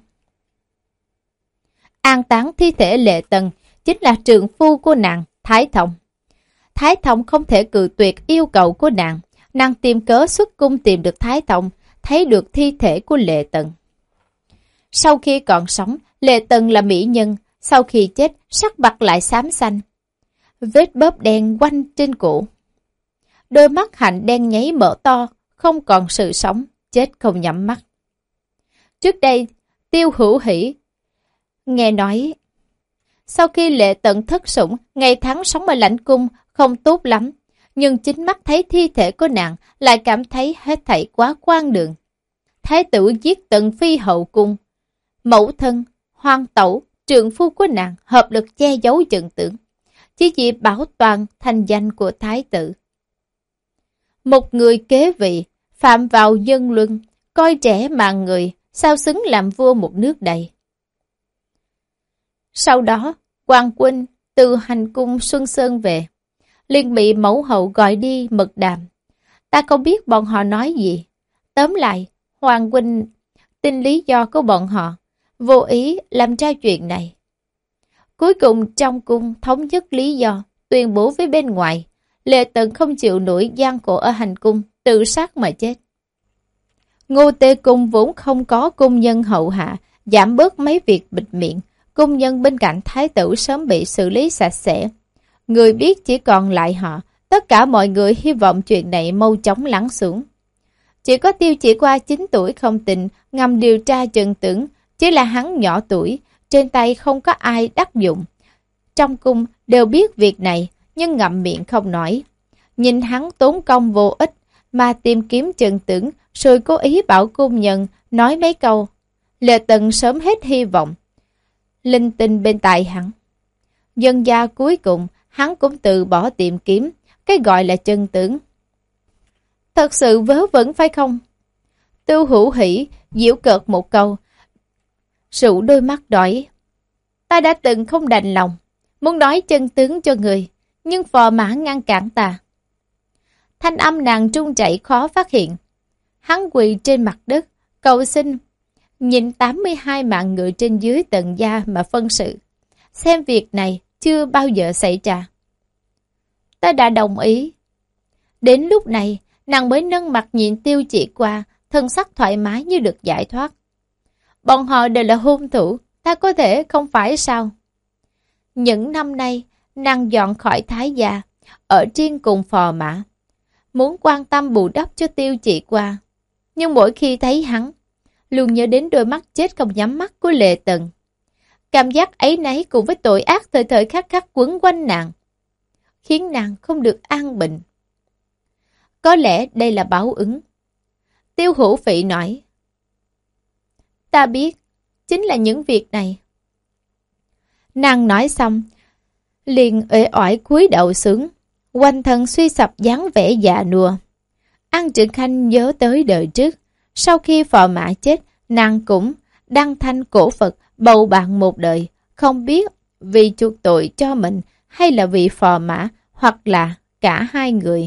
An táng thi thể Lệ Tần chính là trượng phu của nàng, Thái Thông. Thái Thông không thể cự tuyệt yêu cầu của nàng, nàng tìm cớ xuất cung tìm được Thái Thông, thấy được thi thể của Lệ Tần. Sau khi còn sống, Lệ Tần là mỹ nhân, sau khi chết, sắc mặt lại xám xanh. Vết bóp đen quanh trên cổ. Đôi mắt hạnh đen nháy mở to, không còn sự sống, chết không nhắm mắt. Trước đây, Tiêu Hữu Hỷ nghe nói, sau khi Lệ Tần thất sủng, ngày tháng sống ở lãnh cung không tốt lắm, nhưng chính mắt thấy thi thể của nàng lại cảm thấy hết thảy quá quan đường. Thái tử giết Tần Phi hậu cung, mẫu thân, hoàng tẩu, trượng phu của nàng hợp lực che giấu trận tưởng, chỉ vì bảo toàn thanh danh của thái tử. Một người kế vị, phạm vào nhân luân, coi trẻ mạng người, sao xứng làm vua một nước đây. Sau đó, Hoàng Huynh từ hành cung Xuân Sơn về, liền bị mẫu hậu gọi đi mật đàm. Ta không biết bọn họ nói gì. Tóm lại, Hoàng Huynh tin lý do của bọn họ, vô ý làm ra chuyện này. Cuối cùng trong cung thống nhất lý do, tuyên bố với bên ngoài, Lệ Tần không chịu nổi gian khổ ở hành cung, tự sát mà chết. Ngô Tê Cung vốn không có cung nhân hậu hạ, giảm bớt mấy việc bịt miệng, cung nhân bên cạnh thái tử sớm bị xử lý sạch sẽ. Người biết chỉ còn lại họ, tất cả mọi người hy vọng chuyện này mau chóng lắng xuống. Chỉ có Tiêu Chỉ Qua chín tuổi không tình, ngầm điều tra chân tướng, chỉ là hắn nhỏ tuổi, trên tay không có ai đắc dụng. Trong cung đều biết việc này, nhưng ngậm miệng không nói. Nhìn hắn tốn công vô ích, mà tìm kiếm chân tướng, rồi cố ý bảo cung nhân nói mấy câu. Lệ Tần sớm hết hy vọng. Linh tinh bên tai hắn. Dân gia cuối cùng, hắn cũng từ bỏ tìm kiếm, cái gọi là chân tướng. Thật sự vớ vẩn phải không? Tiêu Hữu Hỷ giễu cợt một câu, rủ đôi mắt đỏ. Ta đã từng không đành lòng, muốn nói chân tướng cho người, nhưng phò mã ngăn cản ta. Thanh âm nàng trung chảy khó phát hiện. Hắn quỳ trên mặt đất, cầu xin, nhìn tám mươi hai mạng người trên dưới tận gia mà phân sự. Xem việc này chưa bao giờ xảy ra. Ta đã đồng ý. Đến lúc này, nàng mới nâng mặt nhìn Tiêu Chỉ Qua, thân sắc thoải mái như được giải thoát. Bọn họ đều là hung thủ, ta có thể không phải sao? Những năm nay, nàng dọn khỏi Thái gia, ở riêng cùng phò mã, muốn quan tâm bù đắp cho Tiêu Chỉ Qua. Nhưng mỗi khi thấy hắn, luôn nhớ đến đôi mắt chết không nhắm mắt của Lệ Tần. Cảm giác ấy nấy cùng với tội ác thời thời khắc khắc quấn quanh nàng, khiến nàng không được an bình. Có lẽ đây là báo ứng. Tiêu Hữu Phỉ nói, ta biết, chính là những việc này. Nàng nói xong, liền uể oải cúi đầu xuống, quanh thân suy sập dáng vẻ già nua. An Trượng Khanh nhớ tới đời trước, sau khi phò mã chết, nàng cũng đăng thanh cổ Phật bầu bạn một đời, không biết vì chuộc tội cho mình hay là vì phò mã, hoặc là cả hai người.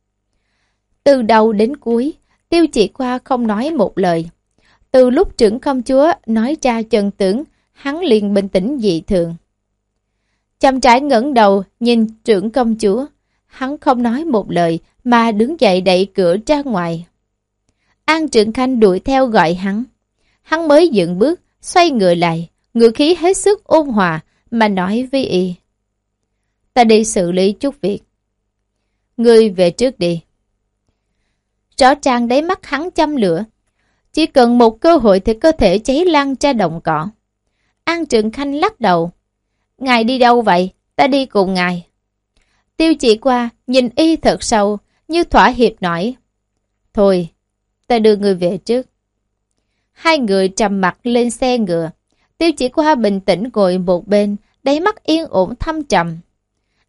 Từ đầu đến cuối, Tiêu Chỉ Qua không nói một lời. Từ lúc trưởng công chúa nói ra chân tướng, hắn liền bình tĩnh dị thường. Chăm trái ngẩng đầu nhìn trưởng công chúa, hắn không nói một lời mà đứng dậy đẩy cửa ra ngoài. An Trượng Khanh đuổi theo gọi hắn. Hắn mới dừng bước, xoay người lại, ngữ khí hết sức ôn hòa mà nói với y. Ta đi xử lý chút việc. Ngươi về trước đi. Rõ ràng đáy mắt hắn châm lửa. Chỉ cần một cơ hội thì cơ thể cháy lan ra đồng cỏ. An Trượng Khanh lắc đầu. Ngài đi đâu vậy? Ta đi cùng ngài. Tiêu Chỉ Qua nhìn y thật sâu, như thỏa hiệp nói. Thôi, ta đưa người về trước. Hai người trầm mặt lên xe ngựa. Tiêu Chỉ Qua bình tĩnh ngồi một bên, đáy mắt yên ổn thâm trầm.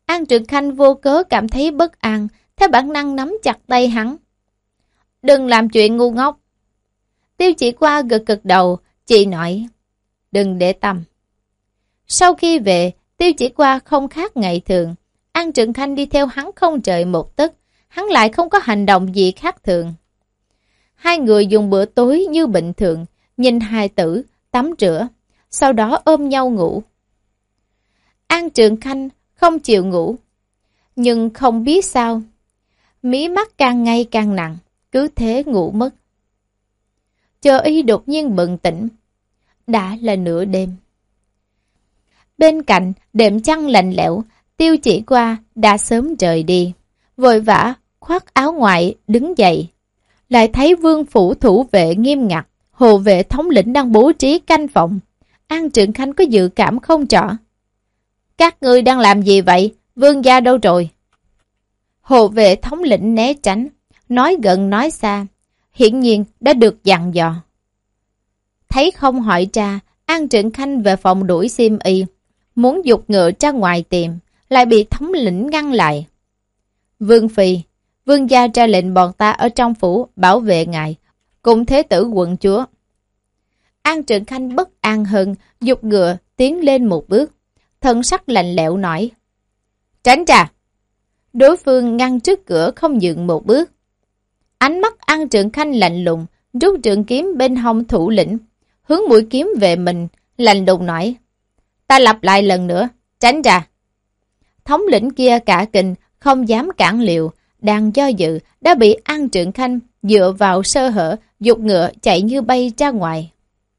An Trường Khanh vô cớ cảm thấy bất an, theo bản năng nắm chặt tay hắn. Đừng làm chuyện ngu ngốc. Tiêu Chỉ Qua gật gật đầu, chị nói, đừng để tâm. Sau khi về, Tiêu Chỉ Qua không khác ngày thường. An Trường Khanh đi theo hắn không trời một tấc, hắn lại không có hành động gì khác thường. Hai người dùng bữa tối như bình thường, nhìn hài tử, tắm rửa, sau đó ôm nhau ngủ. An Trường Khanh không chịu ngủ, nhưng không biết sao, mí mắt càng ngày càng nặng, cứ thế ngủ mất. Chờ y đột nhiên bừng tỉnh, đã là nửa đêm. Bên cạnh đệm chăn lạnh lẽo, Tiêu Chỉ Qua đã sớm rời đi, vội vã khoác áo ngoài đứng dậy. Lại thấy vương phủ thủ vệ nghiêm ngặt, hộ vệ thống lĩnh đang bố trí canh phòng. An Trường Khanh có dự cảm không rõ. Các ngươi đang làm gì vậy? Vương gia đâu rồi? Hộ vệ thống lĩnh né tránh, nói gần nói xa, hiển nhiên đã được dặn dò. Thấy không hỏi ra, An Trường Khanh về phòng đuổi xiêm y, muốn giục ngựa ra ngoài tìm, lại bị thống lĩnh ngăn lại. Vương Phi, vương gia ra lệnh bọn ta ở trong phủ bảo vệ ngài, cùng thế tử quận chúa. An Trường Khanh bất an hơn, giục ngựa tiến lên một bước, thần sắc lạnh lẽo nói, tránh ra. Đối phương ngăn trước cửa không nhượng một bước. Ánh mắt An Trường Khanh lạnh lùng, rút trường kiếm bên hông thủ lĩnh, hướng mũi kiếm về mình, lạnh lùng nói, ta lặp lại lần nữa, tránh ra. Thống lĩnh kia cả kinh, không dám cản liệu, đang do dự, đã bị An Trường Khanh dựa vào sơ hở, giục ngựa chạy như bay ra ngoài.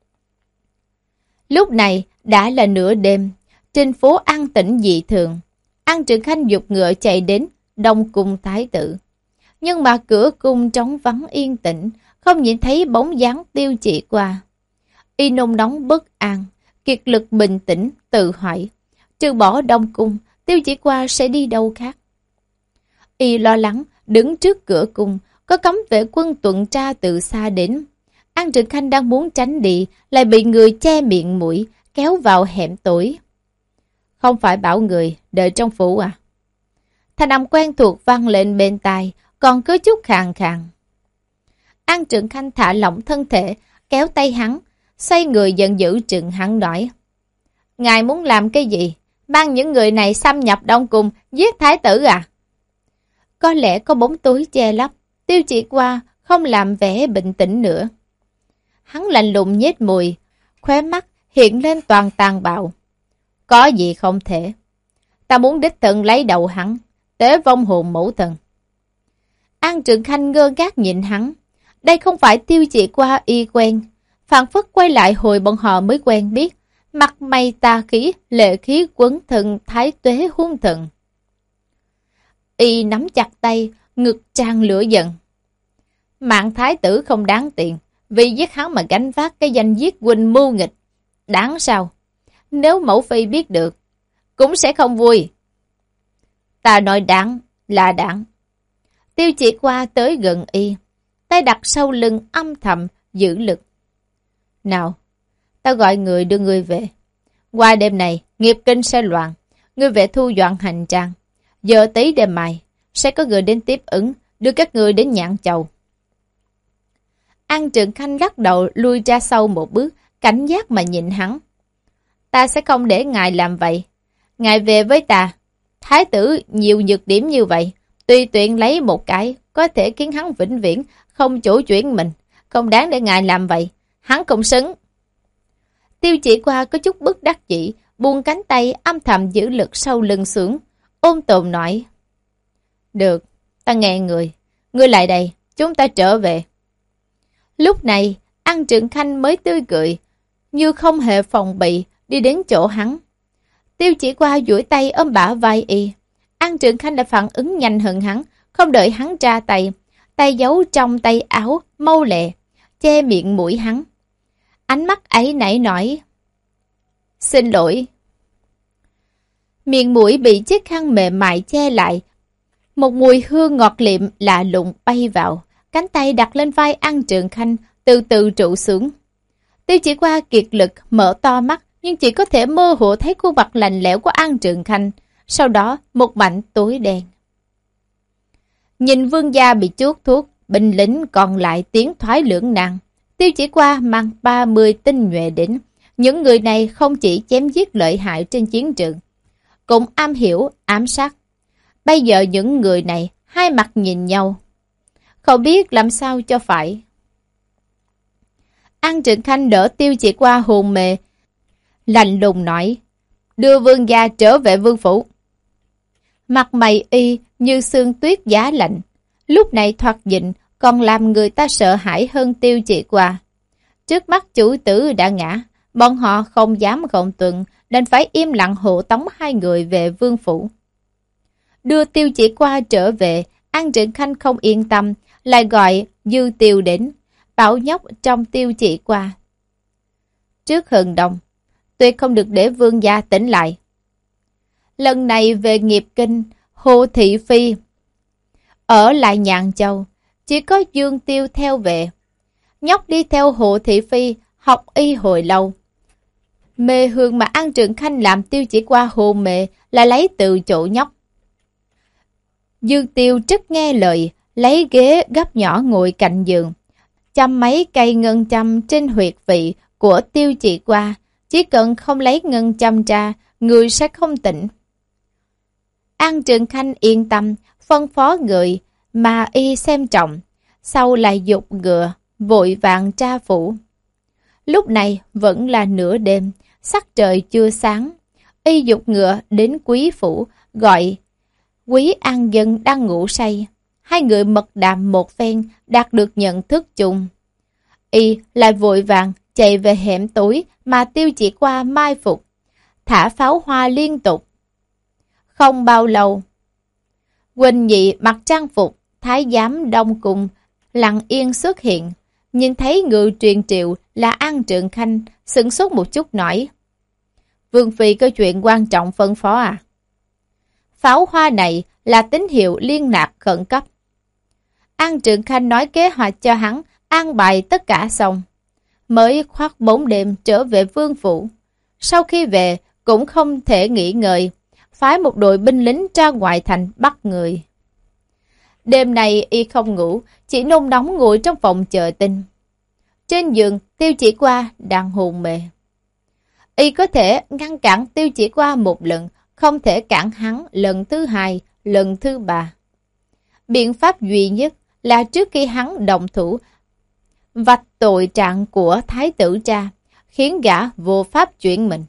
Lúc này đã là nửa đêm, trên phố an tĩnh dị thường. An Trường Khanh giục ngựa chạy đến Đông Cung Thái tử. Nhưng mà cửa cung trống vắng yên tĩnh, không nhìn thấy bóng dáng Tiêu Chỉ Qua. Y nôn nóng bất an, kiệt lực bình tĩnh, tự hỏi, trừ bỏ Đông Cung, Tiêu Chỉ Qua sẽ đi đâu khác? Y lo lắng, đứng trước cửa cung, có cấm vệ quân tuần tra từ xa đến. An Trường Khanh đang muốn tránh đi, lại bị người che miệng mũi, kéo vào hẻm tối. Không phải bảo người, đợi trong phủ à? Thanh âm quen thuộc vang lên bên tai, còn có chút khàn khàn. An Trường Khanh thả lỏng thân thể, kéo tay hắn, xoay người giận dữ trừng hắn nói. Ngài muốn làm cái gì? Mang những người này xâm nhập Đông Cung, giết thái tử à? Có lẽ có bóng tối che lấp, Tiêu Chỉ Qua không làm vẻ bình tĩnh nữa. Hắn lạnh lùng nhếch môi, khóe mắt hiện lên toàn tàn bạo. Có gì không thể. Ta muốn đích thân lấy đầu hắn, tế vong hồn mẫu thần. An Trường Khanh ngơ ngác nhìn hắn. Đây không phải Tiêu Chỉ Qua y quen. Phản phất quay lại hồi bọn họ mới quen biết. Mặt mày tà khí, lệ khí quấn thần thái tuế hung thần. Y nắm chặt tay, ngực tràn lửa giận. Mạng thái tử không đáng tiền, vì giết hắn mà gánh vác cái danh giết huynh mưu nghịch. Đáng sao? Nếu mẫu phi biết được, cũng sẽ không vui. Ta nói đáng là đáng. Tiêu Chỉ Qua tới gần y, tay đặt sau lưng âm thầm, giữ lực. Nào, ta gọi người đưa người về. Qua đêm này, nghiệp kinh sẽ loạn, người về thu dọn hành trang. Giờ tí đêm mai, sẽ có người đến tiếp ứng, đưa các người đến Nhạn Chầu. An Trường Khanh lắc đầu lui ra sau một bước, cảnh giác mà nhìn hắn. Ta sẽ không để ngài làm vậy. Ngài về với ta. Thái tử nhiều nhược điểm như vậy, tùy tiện lấy một cái, có thể khiến hắn vĩnh viễn không chủ chuyển mình. Không đáng để ngài làm vậy. Hắn cũng xứng. Tiêu Chỉ Qua có chút bất đắc chỉ, buông cánh tay âm thầm giữ lực sau lưng xuống. Ôn tồn nói. Được, ta nghe người. Ngươi lại đây, chúng ta trở về. Lúc này, An Trường Khanh mới tươi cười, như không hề phòng bị, đi đến chỗ hắn. Tiêu Chỉ Qua duỗi tay ôm bả vai y. An Trường Khanh đã phản ứng nhanh hơn hắn, không đợi hắn ra tay. Tay giấu trong tay áo, mau lẹ, che miệng mũi hắn. Ánh mắt ấy nảy nổi. Xin lỗi. Miệng mũi bị chiếc khăn mềm mại che lại. Một mùi hương ngọt liệm lạ lùng bay vào. Cánh tay đặt lên vai An Trường Khanh, từ từ trụ xuống. Tiêu Chỉ Qua kiệt lực mở to mắt, nhưng chỉ có thể mơ hồ thấy khuôn mặt lạnh lẽo của An Trường Khanh. sau đó một mảnh tối đen. Nhìn vương gia bị chuốt thuốc, binh lính còn lại tiến thoái lưỡng nan. Tiêu Chỉ Qua mang ba mươi tinh nhuệ đến. Những người này không chỉ chém giết lợi hại trên chiến trường, cũng am hiểu ám sát. Bây giờ những người này hai mặt nhìn nhau, không biết làm sao cho phải. An Trịnh Khanh đỡ Tiêu Chỉ Qua hồn mề, lạnh lùng nói, đưa vương gia trở về vương phủ. Mặt mày y như sương tuyết giá lạnh, lúc này thoạt nhìn còn làm người ta sợ hãi hơn Tiêu Chỉ Qua. Trước mắt chủ tử đã ngã, bọn họ không dám gồng tuần, nên phải im lặng hộ tống hai người về vương phủ. Đưa Tiêu Chỉ Qua trở về, An Trịnh Khanh không yên tâm, lại gọi Dư Tiêu đến, bảo nhóc trong Tiêu Chỉ Qua. Trước hừng đông, tuyệt không được để vương gia tỉnh lại. Lần này về nghiệp kinh, Hồ Thị Phi ở lại Nhạn Châu, chỉ có Dương Tiêu theo về. Nhóc đi theo Hồ Thị Phi, học y hồi lâu. Mê hương mà An Trịnh Khanh làm Tiêu Chỉ Qua hồn mê là lấy từ chỗ nhóc. Dương Tiêu rất nghe lời, lấy ghế gấp nhỏ ngồi cạnh giường, chăm mấy cây ngân châm trên huyệt vị của Tiêu Chỉ Qua. Chỉ cần không lấy ngân châm ra, người sẽ không tỉnh. An Trịnh Khanh yên tâm, phân phó người mà y xem trọng, sau lại dục ngựa, vội vàng tra phủ. Lúc này vẫn là nửa đêm, sắc trời chưa sáng. Y dục ngựa đến quý phủ, gọi Quý An Dân đang ngủ say. Hai người mật đàm một phen, đạt được nhận thức chung. Y lại vội vàng chạy về hẻm tối mà Tiêu Chỉ Qua mai phục, thả pháo hoa liên tục. Không bao lâu, Quỳnh Nhị mặc trang phục thái giám Đông Cung lặng yên xuất hiện, nhìn thấy ngự truyền triệu là An Trịnh Khanh, sửng sốt một chút nói, vương phi có chuyện quan trọng phân phó à? Pháo hoa này là tín hiệu liên lạc khẩn cấp. An Trịnh Khanh nói kế hoạch cho hắn, an bài tất cả xong, mới khoác bốn đêm trở về vương phủ. Sau khi về cũng không thể nghỉ ngơi, phái một đội binh lính ra ngoại thành bắt người. Đêm này y không ngủ, chỉ nôn nóng ngồi trong phòng chờ tin. Trên giường, Tiêu Chỉ Qua đang hôn mê. Y có thể ngăn cản Tiêu Chỉ Qua một lần, không thể cản hắn lần thứ hai, lần thứ ba. Biện pháp duy nhất là trước khi hắn động thủ, vạch tội trạng của thái tử cha, khiến gã vô pháp chuyển mình.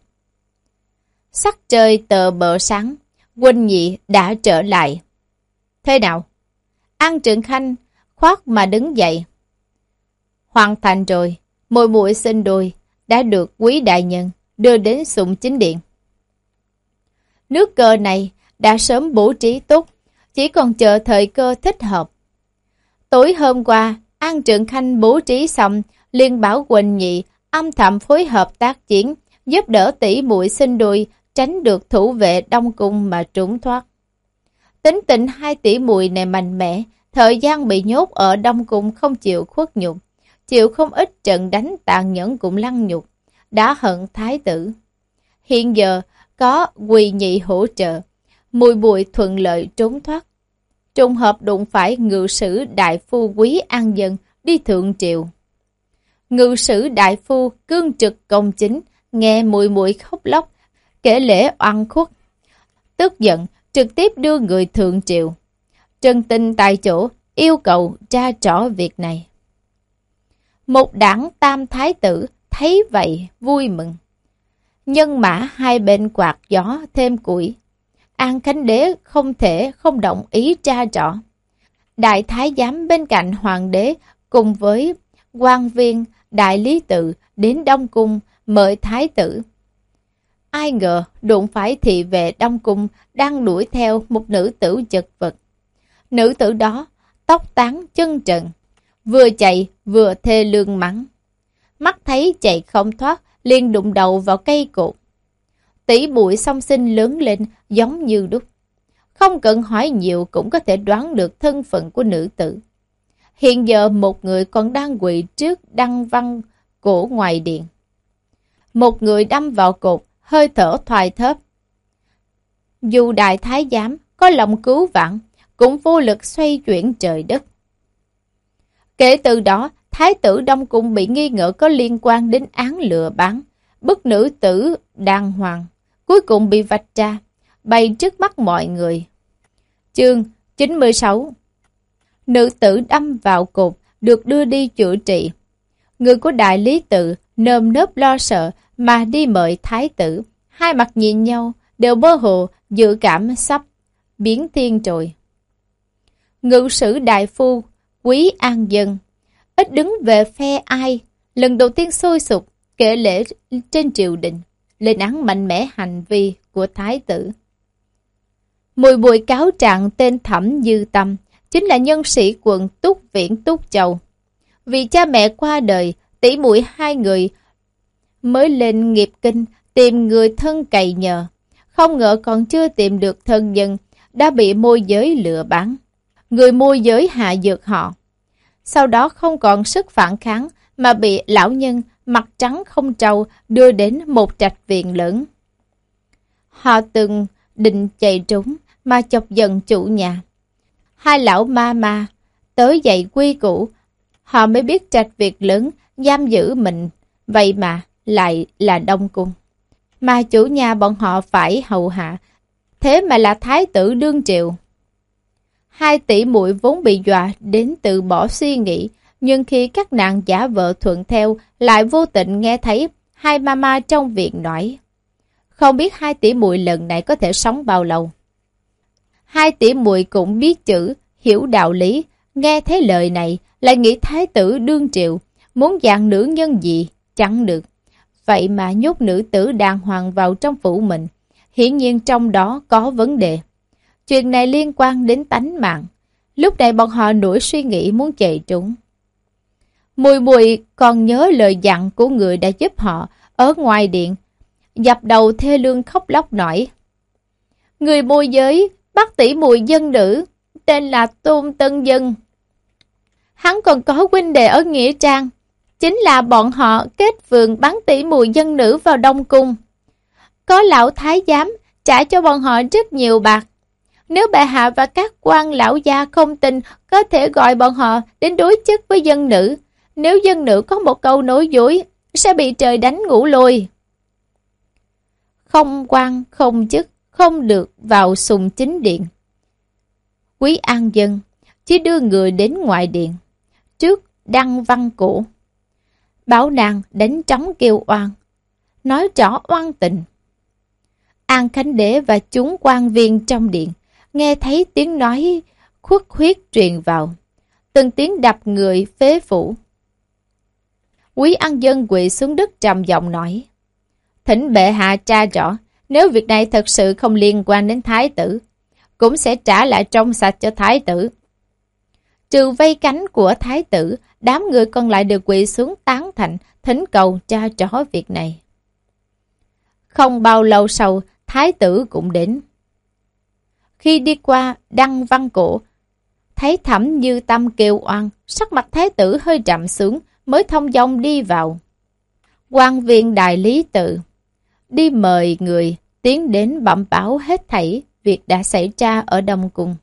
Sắc trời tờ bờ sáng, Quỳnh Nhị đã trở lại. Thế nào? An Trịnh Khanh khoác mà đứng dậy. Hoàn thành rồi, muội muội sinh đôi đã được quý đại nhân đưa đến Sùng Chính Điện. Nước cờ này đã sớm bố trí tốt, chỉ còn chờ thời cơ thích hợp. Tối hôm qua, An Trịnh Khanh bố trí xong, liền bảo Quỳnh Nhị âm thầm phối hợp tác chiến, giúp đỡ tỷ muội sinh đôi, tránh được thủ vệ Đông Cung mà trốn thoát. Tính tình hai tỷ muội này mạnh mẽ, thời gian bị nhốt ở Đông Cung không chịu khuất nhục, chịu không ít trận đánh tàn nhẫn cũng lăng nhục, đã hận thái tử. Hiện giờ có Quỳ Nhị hỗ trợ, mùi bụi thuận lợi trốn thoát. Trùng hợp đụng phải ngự sử đại phu Quý An Dân đi thượng triều. Ngự sử đại phu cương trực công chính, nghe mùi mùi khóc lóc, kể lễ oan khuất. Tức giận, trực tiếp đưa người thượng triều. Trần Tinh tại chỗ yêu cầu tra rõ việc này. Một đảng tam thái tử thấy vậy vui mừng. Nhân mã hai bên quạt gió thêm củi. An Khánh Đế không thể không đồng ý tra rõ. Đại thái giám bên cạnh hoàng đế cùng với quan viên đại lý tự đến Đông Cung mời thái tử. Ai ngờ đụng phải thị vệ Đông Cung đang đuổi theo một nữ tử chật vật. Nữ tử đó tóc tán chân trần, vừa chạy vừa thê lương mắng. Mắt thấy chạy không thoát, liền đụng đầu vào cây cột. Tỷ muội song sinh lớn lên giống như đúc. Không cần hỏi nhiều cũng có thể đoán được thân phận của nữ tử. Hiện giờ một người còn đang quỳ trước đăng văn cổ ngoài điện. Một người đâm vào cột, hơi thở thoài thóp. Dù đại thái giám có lòng cứu vãn, cũng vô lực xoay chuyển trời đất. Kể từ đó, thái tử Đông Cung bị nghi ngờ có liên quan đến án lừa bán, bức nữ tử đàng hoàng, cuối cùng bị vạch ra, bày trước mắt mọi người. Chương chín mươi sáu. Nữ tử đâm vào cột, được đưa đi chữa trị. Người của đại lý tự nơm nớp lo sợ mà đi mời thái tử, hai mặt nhìn nhau, đều mơ hồ dự cảm sắp biến thiên rồi. Ngự sử đại phu Quý An Dân ít đứng về phe ai, lần đầu tiên sôi sục kể lễ trên triều đình, lên án mạnh mẽ hành vi của thái tử. Mùi bụi cáo trạng tên Thẩm Dư Tâm chính là nhân sĩ quận Túc Viễn Túc Châu. Vì cha mẹ qua đời, tỷ muội hai người mới lên nghiệp kinh tìm người thân cày nhờ. Không ngờ còn chưa tìm được thân nhân, đã bị môi giới lừa bán. Người môi giới hạ dược họ. Sau đó không còn sức phản kháng mà bị lão nhân mặt trắng không trâu đưa đến một trạch viện lớn. Họ từng định chạy trốn mà chọc giận chủ nhà. Hai lão ma ma tới dạy quy củ, họ mới biết trạch viện lớn giam giữ mình, vậy mà lại là Đông Cung. Mà chủ nhà bọn họ phải hầu hạ, thế mà là thái tử đương triều. Hai tỷ muội vốn bị dọa đến từ bỏ suy nghĩ, nhưng khi các nàng giả vợ thuận theo, lại vô tình nghe thấy hai mama trong viện nói. Không biết hai tỷ muội lần này có thể sống bao lâu. Hai tỷ muội cũng biết chữ, hiểu đạo lý, nghe thấy lời này, lại nghĩ thái tử đương triều, muốn dạng nữ nhân gì, chẳng được. Vậy mà nhốt nữ tử đàng hoàng vào trong phủ mình, hiển nhiên trong đó có vấn đề. Chuyện này liên quan đến tánh mạng. Lúc này bọn họ nổi suy nghĩ muốn chạy trốn. Mùi mùi còn nhớ lời dặn của người đã giúp họ ở ngoài điện. Dập đầu thê lương khóc lóc nói. Người môi giới bắt tỷ mùi dân nữ, tên là Tôn Tân Dân. Hắn còn có huynh đệ ở Nghĩa Trang. Chính là bọn họ kết vườn bắn tỷ mùi dân nữ vào Đông Cung. Có lão thái giám trả cho bọn họ rất nhiều bạc. Nếu bệ hạ và các quan lão gia không tin, có thể gọi bọn họ đến đối chất với dân nữ. Nếu dân nữ có một câu nói dối, sẽ bị trời đánh ngũ lôi. Không quan, không chức, không được vào sùng chính điện. Quý An Dân chỉ đưa người đến ngoại điện, trước đăng văn cổ. Bảo nàng đánh trống kêu oan, nói rõ oan tình. An Khánh Đế và chúng quan viên trong điện nghe thấy tiếng nói khuất huyết truyền vào, từng tiếng đập người phế phủ. Quý An Dân quỳ xuống đất trầm giọng nói, thỉnh bệ hạ tra rõ, nếu việc này thật sự không liên quan đến thái tử, cũng sẽ trả lại trong sạch cho thái tử. Trừ vây cánh của thái tử, đám người còn lại đều quỳ xuống tán thành, thỉnh cầu tra rõ việc này. Không bao lâu sau, thái tử cũng đến. Khi đi qua đăng văn cổ, thấy Thẩm Dư Tâm kêu oan, sắc mặt thái tử hơi trầm xuống, mới thông dong đi vào. Quan viên đại lý tự đi mời người tiến đến bẩm báo hết thảy việc đã xảy ra ở Đông Cung.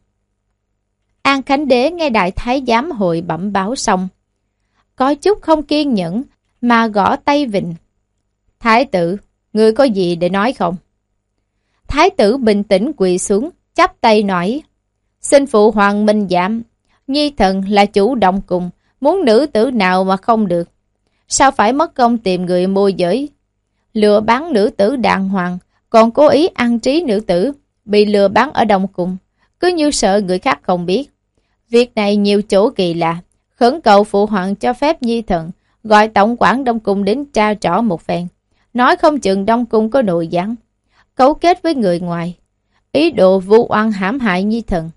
An Khánh Đế nghe đại thái giám hội bẩm báo xong, có chút không kiên nhẫn mà gõ tay vịnh. Thái tử, ngươi có gì để nói không? Thái tử bình tĩnh quỳ xuống, chắp tay nói, xin phụ hoàng minh giảm, nhi thần là chủ Đông Cung, muốn nữ tử nào mà không được. Sao phải mất công tìm người môi giới, lừa bán nữ tử đàng hoàng, còn cố ý ăn trí nữ tử, bị lừa bán ở Đông Cung, cứ như sợ người khác không biết. Việc này nhiều chỗ kỳ lạ, khẩn cầu phụ hoàng cho phép nhi thần gọi tổng quản Đông Cung đến tra rõ một phen, nói không chừng Đông Cung có nội gián, cấu kết với người ngoài, ý đồ vu oan hãm hại nhi thần.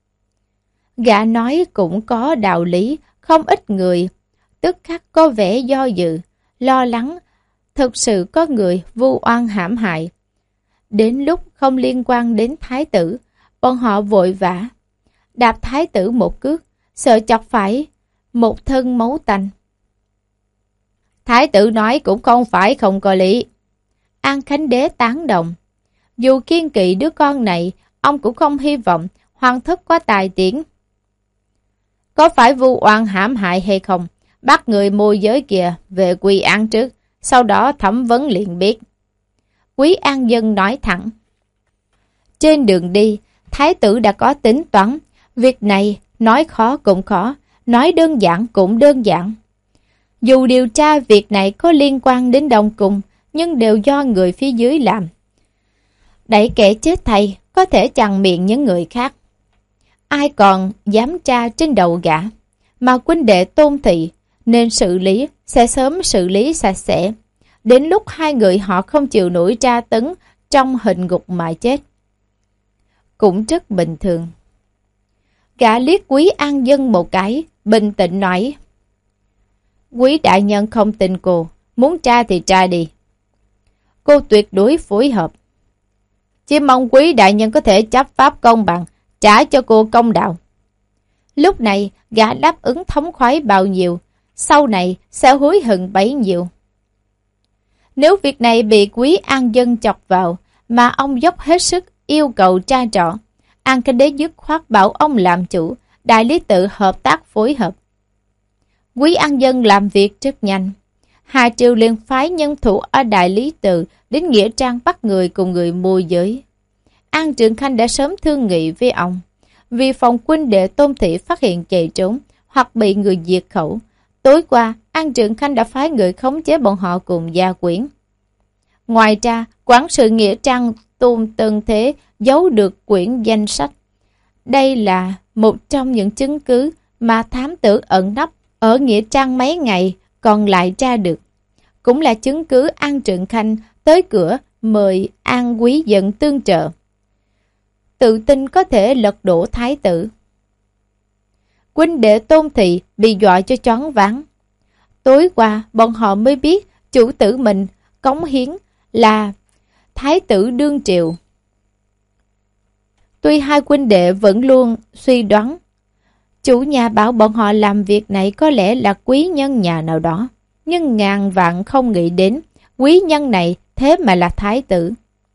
Gã nói cũng có đạo lý, không ít người tức khắc có vẻ do dự, lo lắng, thực sự có người vu oan hãm hại. Đến lúc không liên quan đến thái tử, bọn họ vội vã đạp thái tử một cước, sợ chọc phải một thân máu tanh. Thái tử nói cũng không phải không có lý. An Khánh Đế tán đồng. Dù kiên kỵ đứa con này, ông cũng không hy vọng hoàng thất có tài tiếng. Có phải vu oan hãm hại hay không? Bắt người môi giới kia về quy án trước, sau đó thẩm vấn liền biết. Quý An Dân nói thẳng. Trên đường đi, thái tử đã có tính toán. Việc này nói khó cũng khó, nói đơn giản cũng đơn giản. Dù điều tra việc này có liên quan đến Đông Cung, nhưng đều do người phía dưới làm. Đẩy kẻ chết thầy, có thể chặn miệng những người khác. Ai còn dám tra trên đầu gã, mà huynh đệ Tôn Thị nên xử lý, sẽ sớm xử lý sạch sẽ. Đến lúc hai người họ không chịu nổi tra tấn trong hình ngục mà chết. Cũng rất bình thường. Gã liếc Quý An Dân một cái, bình tĩnh nói. Quý đại nhân không tin cô, muốn tra thì tra đi. Cô tuyệt đối phối hợp. Chỉ mong Quý đại nhân có thể chấp pháp công bằng, trả cho cô công đạo. Lúc này, gã đáp ứng thống khoái bao nhiêu, sau này sẽ hối hận bấy nhiêu. Nếu việc này bị Quý An Dân chọc vào, mà ông dốc hết sức yêu cầu tra rõ, An Cái Đế dứt khoát bảo ông làm chủ, đại lý tự hợp tác phối hợp. Quý An Dân làm việc rất nhanh. Hà Triều liền phái nhân thủ ở đại lý tự đến Nghĩa Trang bắt người cùng người môi giới. An Trường Khanh đã sớm thương nghị với ông. Vì phòng huynh đệ Tôn Thị phát hiện chạy trốn hoặc bị người diệt khẩu, tối qua An Trường Khanh đã phái người khống chế bọn họ cùng gia quyến. Ngoài ra, quản sự Nghĩa Trang Tôn Tân Thế giấu được quyển danh sách. Đây là một trong những chứng cứ mà thám tử ẩn nấp ở Nghĩa Trang mấy ngày còn lại tra được. Cũng là chứng cứ An Trường Khanh tới cửa mời An Quý Dận tương trợ. Tự tin có thể lật đổ thái tử. Huynh đệ Tôn Thị bị dọa cho choáng váng. Tối qua bọn họ mới biết chủ tử mình cống hiến là thái tử đương triều. Tuy hai huynh đệ vẫn luôn suy đoán chủ nhà bảo bọn họ làm việc này có lẽ là quý nhân nhà nào đó, nhưng ngàn vạn không nghĩ đến quý nhân này thế mà là thái tử.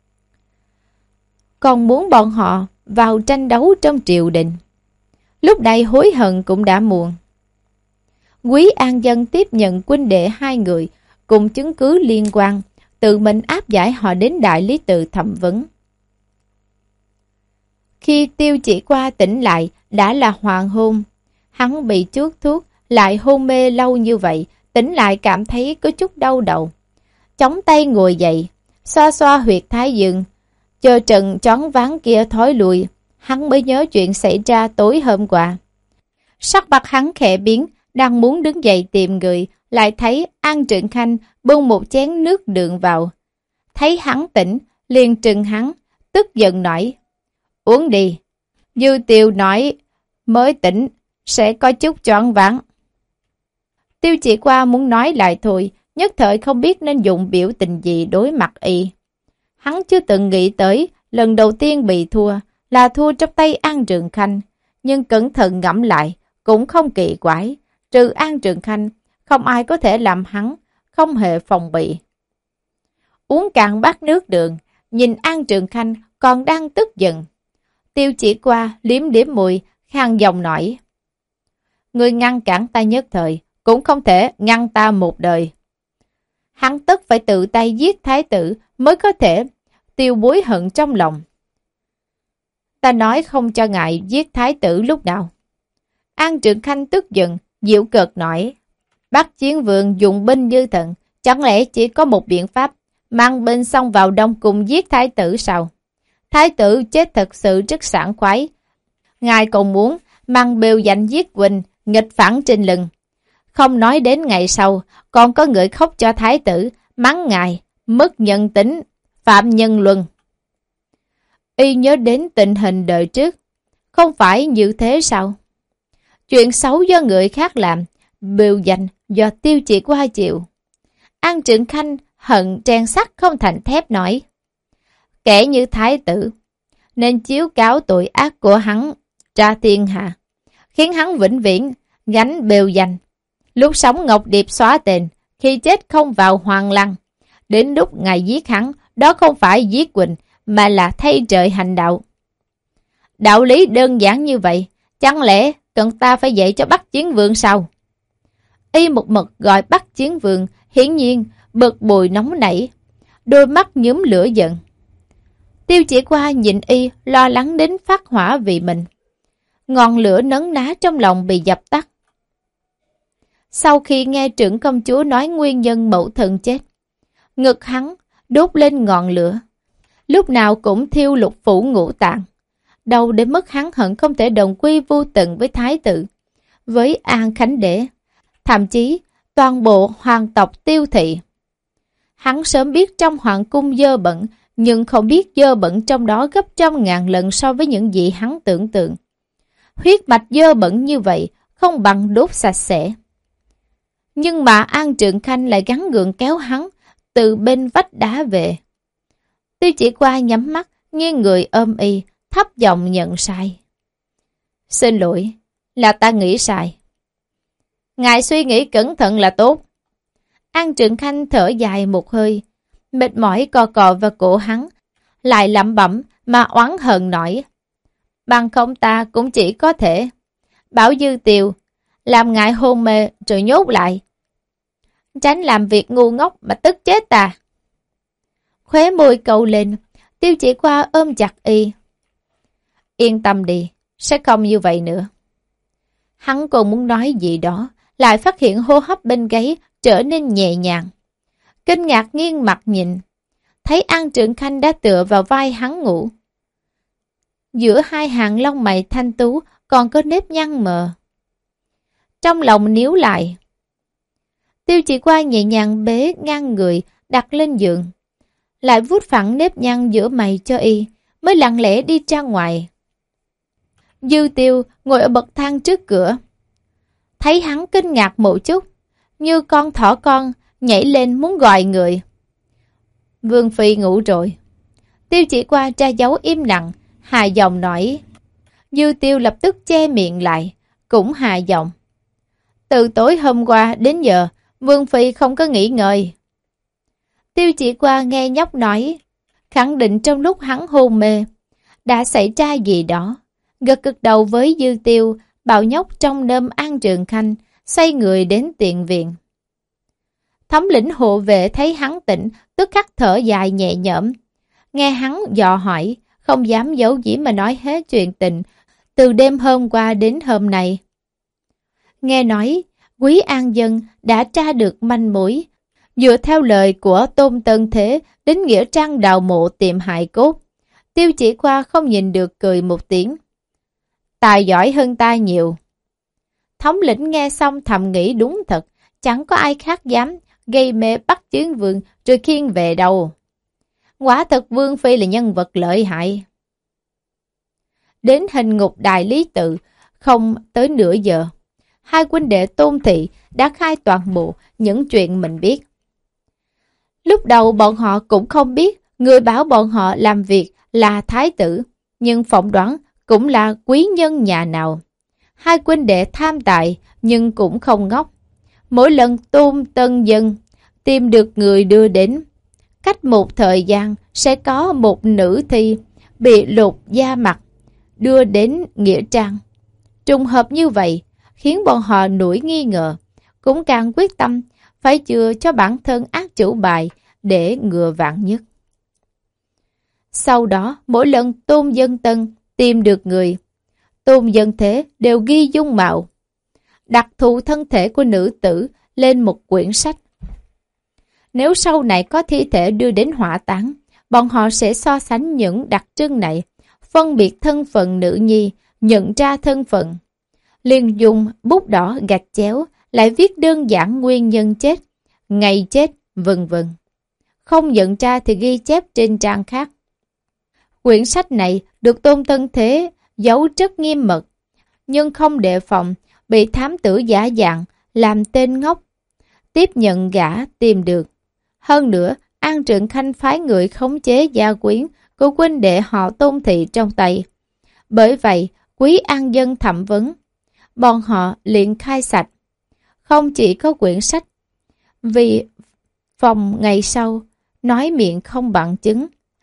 Còn muốn bọn họ vào tranh đấu trong triều đình. Lúc này hối hận cũng đã muộn. Quý An Dân tiếp nhận huynh đệ hai người cùng chứng cứ liên quan, tự mình áp giải họ đến đại lý tự thẩm vấn. Khi Tiêu Chỉ Qua tỉnh lại đã là hoàng hôn. Hắn bị chuốt thuốc lại hôn mê lâu như vậy, tỉnh lại cảm thấy có chút đau đầu. Chống tay ngồi dậy, xoa xoa huyệt thái dương, chờ trận choáng váng kia thối lùi, hắn mới nhớ chuyện xảy ra tối hôm qua. Sắc mặt hắn khẽ biến, đang muốn đứng dậy tìm người, lại thấy An Trượng Khanh bưng một chén nước đường vào. Thấy hắn tỉnh, liền trừng hắn, tức giận nói, uống đi. Dư Tiêu nói, mới tỉnh, sẽ có chút choáng váng. Tiêu Chỉ Qua muốn nói lại thôi, nhất thời không biết nên dùng biểu tình gì đối mặt y. Hắn chưa từng nghĩ tới, lần đầu tiên bị thua, là thua trong tay An Trường Khanh. Nhưng cẩn thận ngẫm lại, cũng không kỳ quái. Trừ An Trường Khanh, không ai có thể làm hắn, không hề phòng bị. Uống cạn bát nước đường, nhìn An Trường Khanh còn đang tức giận. Tiêu Chỉ Qua liếm liếm mùi, khang giọng nói. Người ngăn cản ta nhất thời, cũng không thể ngăn ta một đời. Hắn tất phải tự tay giết thái tử mới có thể tiêu bối hận trong lòng. Ta nói không cho ngại giết thái tử lúc nào. An Trường Khanh tức giận, giễu cợt nói. Bắc Chiến Vương dùng binh như thần, chẳng lẽ chỉ có một biện pháp, mang binh xông vào Đông Cung giết thái tử sao? Thái tử chết thật sự rất sảng khoái. Ngài còn muốn mang bêu danh giết huynh, nghịch phản trên lưng. Không nói đến ngày sau, còn có người khóc cho thái tử, mắng ngài, mất nhân tính, phạm nhân luân. Y nhớ đến tình hình đời trước, không phải như thế sao? Chuyện xấu do người khác làm, bêu danh do Tiêu Chỉ Qua chịu. An Trượng Khanh hận trang sắt không thành thép nói. Kẻ như thái tử, nên chiếu cáo tội ác của hắn ra thiên hạ, khiến hắn vĩnh viễn gánh bêu danh. Lúc sống Ngọc Điệp xóa tên, khi chết không vào hoàng lăng. Đến lúc ngài giết hắn, đó không phải giết huynh, mà là thay trời hành đạo. Đạo lý đơn giản như vậy, chẳng lẽ cần ta phải dạy cho Bắc Chiến Vương sao? Y một mực gọi Bắc Chiến Vương, hiển nhiên bực bội nóng nảy, đôi mắt nhúm lửa giận. Tiêu Chỉ Qua nhìn Y lo lắng đến phát hỏa vì mình. Ngọn lửa nấn ná trong lòng bị dập tắt. Sau khi nghe trưởng công chúa nói nguyên nhân mẫu thân chết, ngực hắn đốt lên ngọn lửa, lúc nào cũng thiêu lục phủ ngũ tạng. Đau đến mức hắn hận không thể đồng quy vô tận với thái tử, với An Khánh Đế, thậm chí toàn bộ hoàng tộc Tiêu thị. Hắn sớm biết trong hoàng cung dơ bẩn, nhưng không biết dơ bẩn trong đó gấp trăm ngàn lần so với những gì hắn tưởng tượng. Huyết mạch dơ bẩn như vậy, không bằng đốt sạch sẽ. Nhưng mà An Trượng Khanh lại gắn gượng kéo hắn từ bên vách đá về. Tiêu Chỉ Qua nhắm mắt, nghiêng người ôm Y, thấp giọng nhận sai. Xin lỗi, là ta nghĩ sai. Ngài suy nghĩ cẩn thận là tốt. An Trượng Khanh thở dài một hơi, mệt mỏi cò cò vào cổ hắn, lại lẩm bẩm mà oán hờn nói. Bằng không ta cũng chỉ có thể bảo Dư Tiều làm ngài hôn mê rồi nhốt lại, tránh làm việc ngu ngốc mà tức chết ta. Khóe môi cậu lên, Tiêu Chỉ Qua ôm chặt Y. Yên tâm đi, sẽ không như vậy nữa. Hắn còn muốn nói gì đó, lại phát hiện hô hấp bên gáy trở nên nhẹ nhàng. Kinh ngạc nghiêng mặt nhìn, thấy An Trượng Khanh đã tựa vào vai hắn ngủ. Giữa hai hàng lông mày thanh tú còn có nếp nhăn mờ. Trong lòng níu lại, Tiêu Chỉ Qua nhẹ nhàng bế ngang người đặt lên giường, lại vuốt phẳng nếp nhăn giữa mày cho Y, mới lặng lẽ đi ra ngoài. Dư Tiêu ngồi ở bậc thang trước cửa, thấy hắn kinh ngạc một chút, như con thỏ con nhảy lên muốn gọi người. Vương phi ngủ rồi. Tiêu Chỉ Qua tra dấu im lặng, hà giọng nói. Dư Tiêu lập tức che miệng lại, cũng hà giọng. Từ tối hôm qua đến giờ, Vương phi không có nghỉ ngơi. Tiêu Chỉ Qua nghe nhóc nói, khẳng định trong lúc hắn hôn mê đã xảy ra gì đó, gật gật đầu với Dư Tiêu, bảo nhóc trong nơm An Trượng Khanh, xoay người đến tiền viện. Thống lĩnh hộ vệ thấy hắn tỉnh, tức khắc thở dài nhẹ nhõm. Nghe hắn dò hỏi, không dám giấu giếm mà nói hết chuyện tình, từ đêm hôm qua đến hôm nay. Nghe nói, Quý An Dân đã tra được manh mối, dựa theo lời của Tôn Tân Thế đến nghĩa trang đào mộ tìm hài cốt. Tiêu Chỉ Qua không nhìn được cười một tiếng. Tài giỏi hơn ta nhiều. Thống lĩnh nghe xong thầm nghĩ đúng thật, chẳng có ai khác dám gây mê bắt Chiến Vương rồi khiêng về đâu. Quả thật Vương phi là nhân vật lợi hại. Đến hình ngục đài Lý Tự, không tới nửa giờ, hai huynh đệ Tôn Thị đã khai toàn bộ những chuyện mình biết. Lúc đầu bọn họ cũng không biết người bảo bọn họ làm việc là thái tử, nhưng phỏng đoán cũng là quý nhân nhà nào. Hai huynh đệ tham tài nhưng cũng không ngốc. Mỗi lần Tôn Tân Dân tìm được người đưa đến, cách một thời gian sẽ có một nữ thi bị lột da mặt đưa đến nghĩa trang. Trùng hợp như vậy khiến bọn họ nổi nghi ngờ, cũng càng quyết tâm phải chừa cho bản thân ác chủ bài để ngừa vạn nhất. Sau đó mỗi lần Tôn Dân Tân tìm được người, Tôn Dân Thế đều ghi dung mạo, đặc thù thân thể của nữ tử lên một quyển sách. Nếu sau này có thi thể đưa đến hỏa táng, bọn họ sẽ so sánh những đặc trưng này, phân biệt thân phận nữ nhi, nhận ra thân phận. Liền dùng bút đỏ gạch chéo, lại viết đơn giản nguyên nhân chết, ngày chết, vân vân. Không nhận ra thì ghi chép trên trang khác. Quyển sách này được Tôn Tân Thế giấu rất nghiêm mật, nhưng không đề phòng bị thám tử giả dạng làm tên ngốc tiếp nhận gã tìm được. Hơn nữa, An Trượng Khanh phái người khống chế gia quyến của huynh đệ họ Tôn Thị trong tay. Bởi vậy, Quý An Dân thẩm vấn, bọn họ liền khai sạch. Không chỉ có quyển sách, vì phòng ngày sau nói miệng không bằng chứng,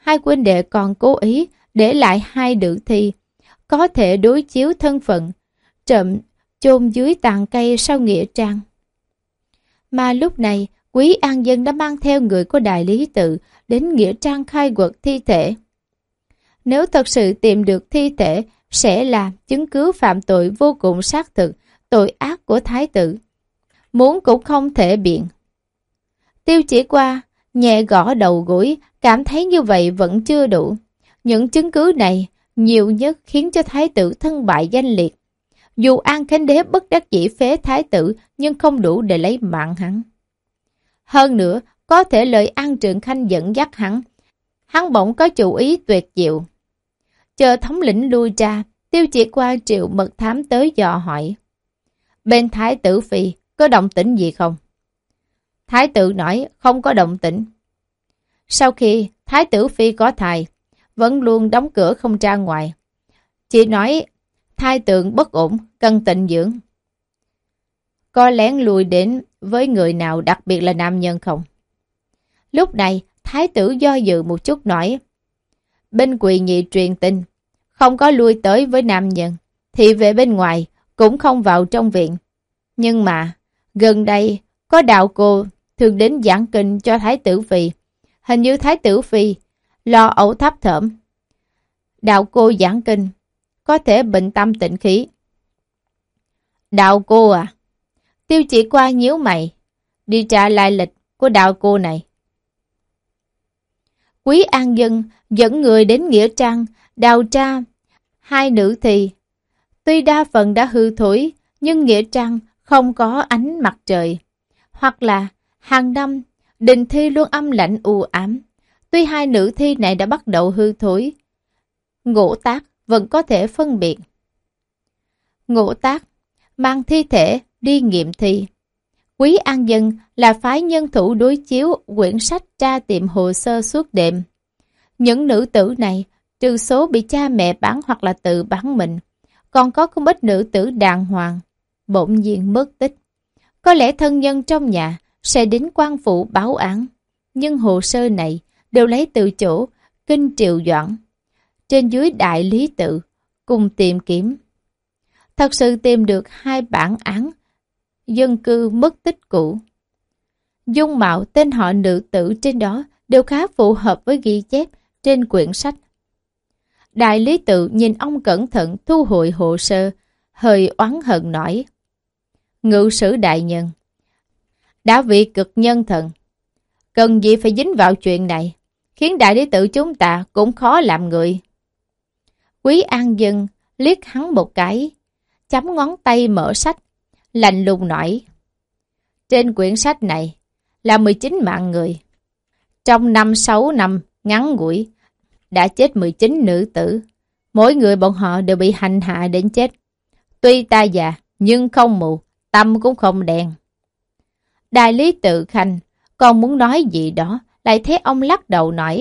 hai huynh đệ còn cố ý để lại hai nữ thi, có thể đối chiếu thân phận, trộm chôn dưới tàn cây sau nghĩa trang. Mà lúc này, Quý An Dân đã mang theo người của Đại Lý Tự đến nghĩa trang khai quật thi thể. Nếu thật sự tìm được thi thể, sẽ là chứng cứ phạm tội vô cùng xác thực, tội ác của Thái tử. Muốn cũng không thể biện. Tiêu Chỉ Qua nhẹ gõ đầu gối, cảm thấy như vậy vẫn chưa đủ. Những chứng cứ này nhiều nhất khiến cho Thái tử thân bại danh liệt. Dù An Khánh Đế bất đắc dĩ phế Thái tử, nhưng không đủ để lấy mạng hắn. Hơn nữa, có thể lời An Trượng Khanh dẫn dắt hắn. Hắn bỗng có chủ ý tuyệt diệu. Chờ thống lĩnh lui ra, Tiêu Chỉ Qua triệu mật thám tới dò hỏi. Bên Thái tử Phi có động tĩnh gì không? Thái tử nói không có động tĩnh. Sau khi Thái tử Phi có thai, vẫn luôn đóng cửa không ra ngoài. Chỉ nói thai tượng bất ổn, cần tịnh dưỡng. Có lén lùi đến với người nào, đặc biệt là nam nhân không? Lúc này, Thái tử do dự một chút nói. Bên Quỳ Nhị truyền tin, không có lui tới với nam nhân, thì về bên ngoài, cũng không vào trong viện. Nhưng mà, gần đây, có đạo cô thường đến giảng kinh cho Thái tử Phi. Hình như Thái tử Phi lo ẩu thấp thởm. Đạo cô giảng kinh, có thể bệnh tâm tịnh khí. Đạo cô à? Tiêu Chỉ Qua nhíu mày, đi trả lai lịch của đạo cô này. Quý An Dân dẫn người đến nghĩa trang, đào tra hai nữ thi. Tuy đa phần đã hư thối, nhưng nghĩa trang không có ánh mặt trời. Hoặc là hàng năm, đình thi luôn âm lạnh u ám. Tuy hai nữ thi này đã bắt đầu hư thối, Ngũ Tác vẫn có thể phân biệt. Ngũ Tác mang thi thể đi nghiệm thi. Quý An Dân là phái nhân thủ đối chiếu quyển sách tra tìm hồ sơ suốt đêm. Những nữ tử này, trừ số bị cha mẹ bán hoặc là tự bán mình, còn có không ít nữ tử đàng hoàng, bỗng nhiên mất tích. Có lẽ thân nhân trong nhà sẽ đến quan phủ báo án, nhưng hồ sơ này đều lấy từ chỗ Kinh Triệu Doãn, trên dưới Đại Lý Tự, cùng tìm kiếm. Thật sự tìm được hai bản án dân cư mất tích cũ. Dung mạo, tên họ nữ tử trên đó đều khá phù hợp với ghi chép trên quyển sách. Đại Lý Tự nhìn ông cẩn thận thu hồi hồ sơ, hơi oán hận nói. Ngự sử đại nhân, đã vị cực nhân thần, cần gì phải dính vào chuyện này, khiến Đại Lý Tự chúng ta cũng khó làm người. Quý An Dân liếc hắn một cái, chấm ngón tay mở sách, lạnh lùng nói. Trên quyển sách này là mười chín mạng người. Trong năm sáu năm ngắn ngủi, đã chết mười chín nữ tử. Mỗi người bọn họ đều bị hành hạ đến chết. Tuy ta già, nhưng không mù, tâm cũng không đen. Đại Lý Tự Khanh còn muốn nói gì đó, lại thấy ông lắc đầu nói.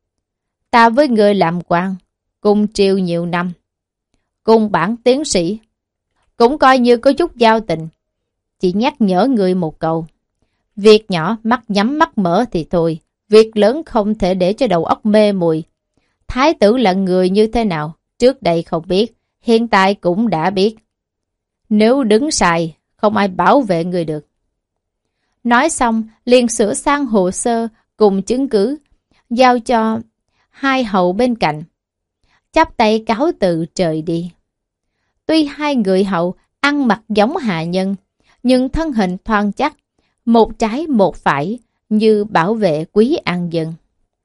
Ta với người làm quan, cùng triều nhiều năm, cùng bản tiến sĩ, cũng coi như có chút giao tình. Chỉ nhắc nhở người một câu. Việc nhỏ mắt nhắm mắt mở thì thôi, việc lớn không thể để cho đầu óc mê muội. Thái tử là người như thế nào, trước đây không biết, hiện tại cũng đã biết. Nếu đứng sai, không ai bảo vệ người được. Nói xong, liền sửa sang hồ sơ cùng chứng cứ, giao cho hai hậu bên cạnh. Chắp tay cáo từ trời đi. Tuy hai người hậu ăn mặc giống hạ nhân, nhưng thân hình thoăn chắc, một trái một phải, như bảo vệ Quý An Dân.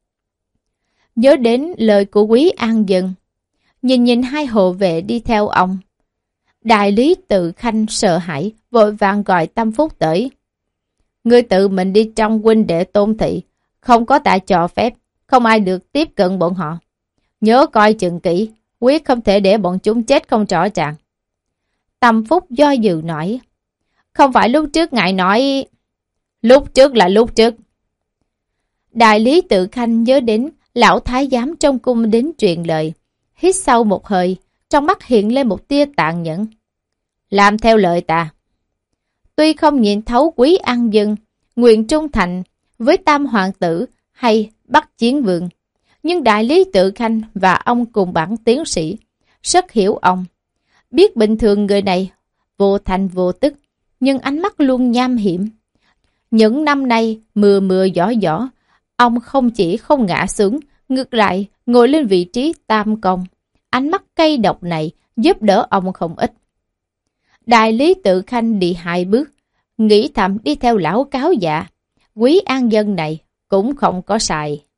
Nhớ đến lời của Quý An Dân, nhìn nhìn hai hộ vệ đi theo ông. Đại Lý Tự Khanh sợ hãi, vội vàng gọi Tâm Phúc tới. Ngươi tự mình đi trong huynh đệ Tôn thị, không có tại cho phép, không ai được tiếp cận bọn họ. Nhớ coi chừng kỹ, quyết không thể để bọn chúng chết không rõ ràng. Tâm Phúc do dự nói. Không phải lúc trước ngài nói. Lúc trước là lúc trước. Đại Lý Tự Khanh nhớ đến lão thái giám trong cung đến truyền lời. Hít sâu một hơi, trong mắt hiện lên một tia tàn nhẫn. Làm theo lời ta. Tuy không nhìn thấu Quý An Dân, nguyện trung thành với Tam Hoàng tử hay Bắc Chiến Vương, Nhưng đại lý Tự Khanh và ông cùng bản tiến sĩ rất hiểu ông. Biết bình thường người này vô thành vô tức, nhưng ánh mắt luôn nham hiểm. Những năm nay mưa mưa gió gió, ông không chỉ không ngã xuống, ngược lại ngồi lên vị trí tam công. Ánh mắt cay độc này giúp đỡ ông không ít. Đại lý Tự Khanh đi hai bước, nghĩ thầm đi theo lão cáo dạ. Quý an dân này cũng không có xài.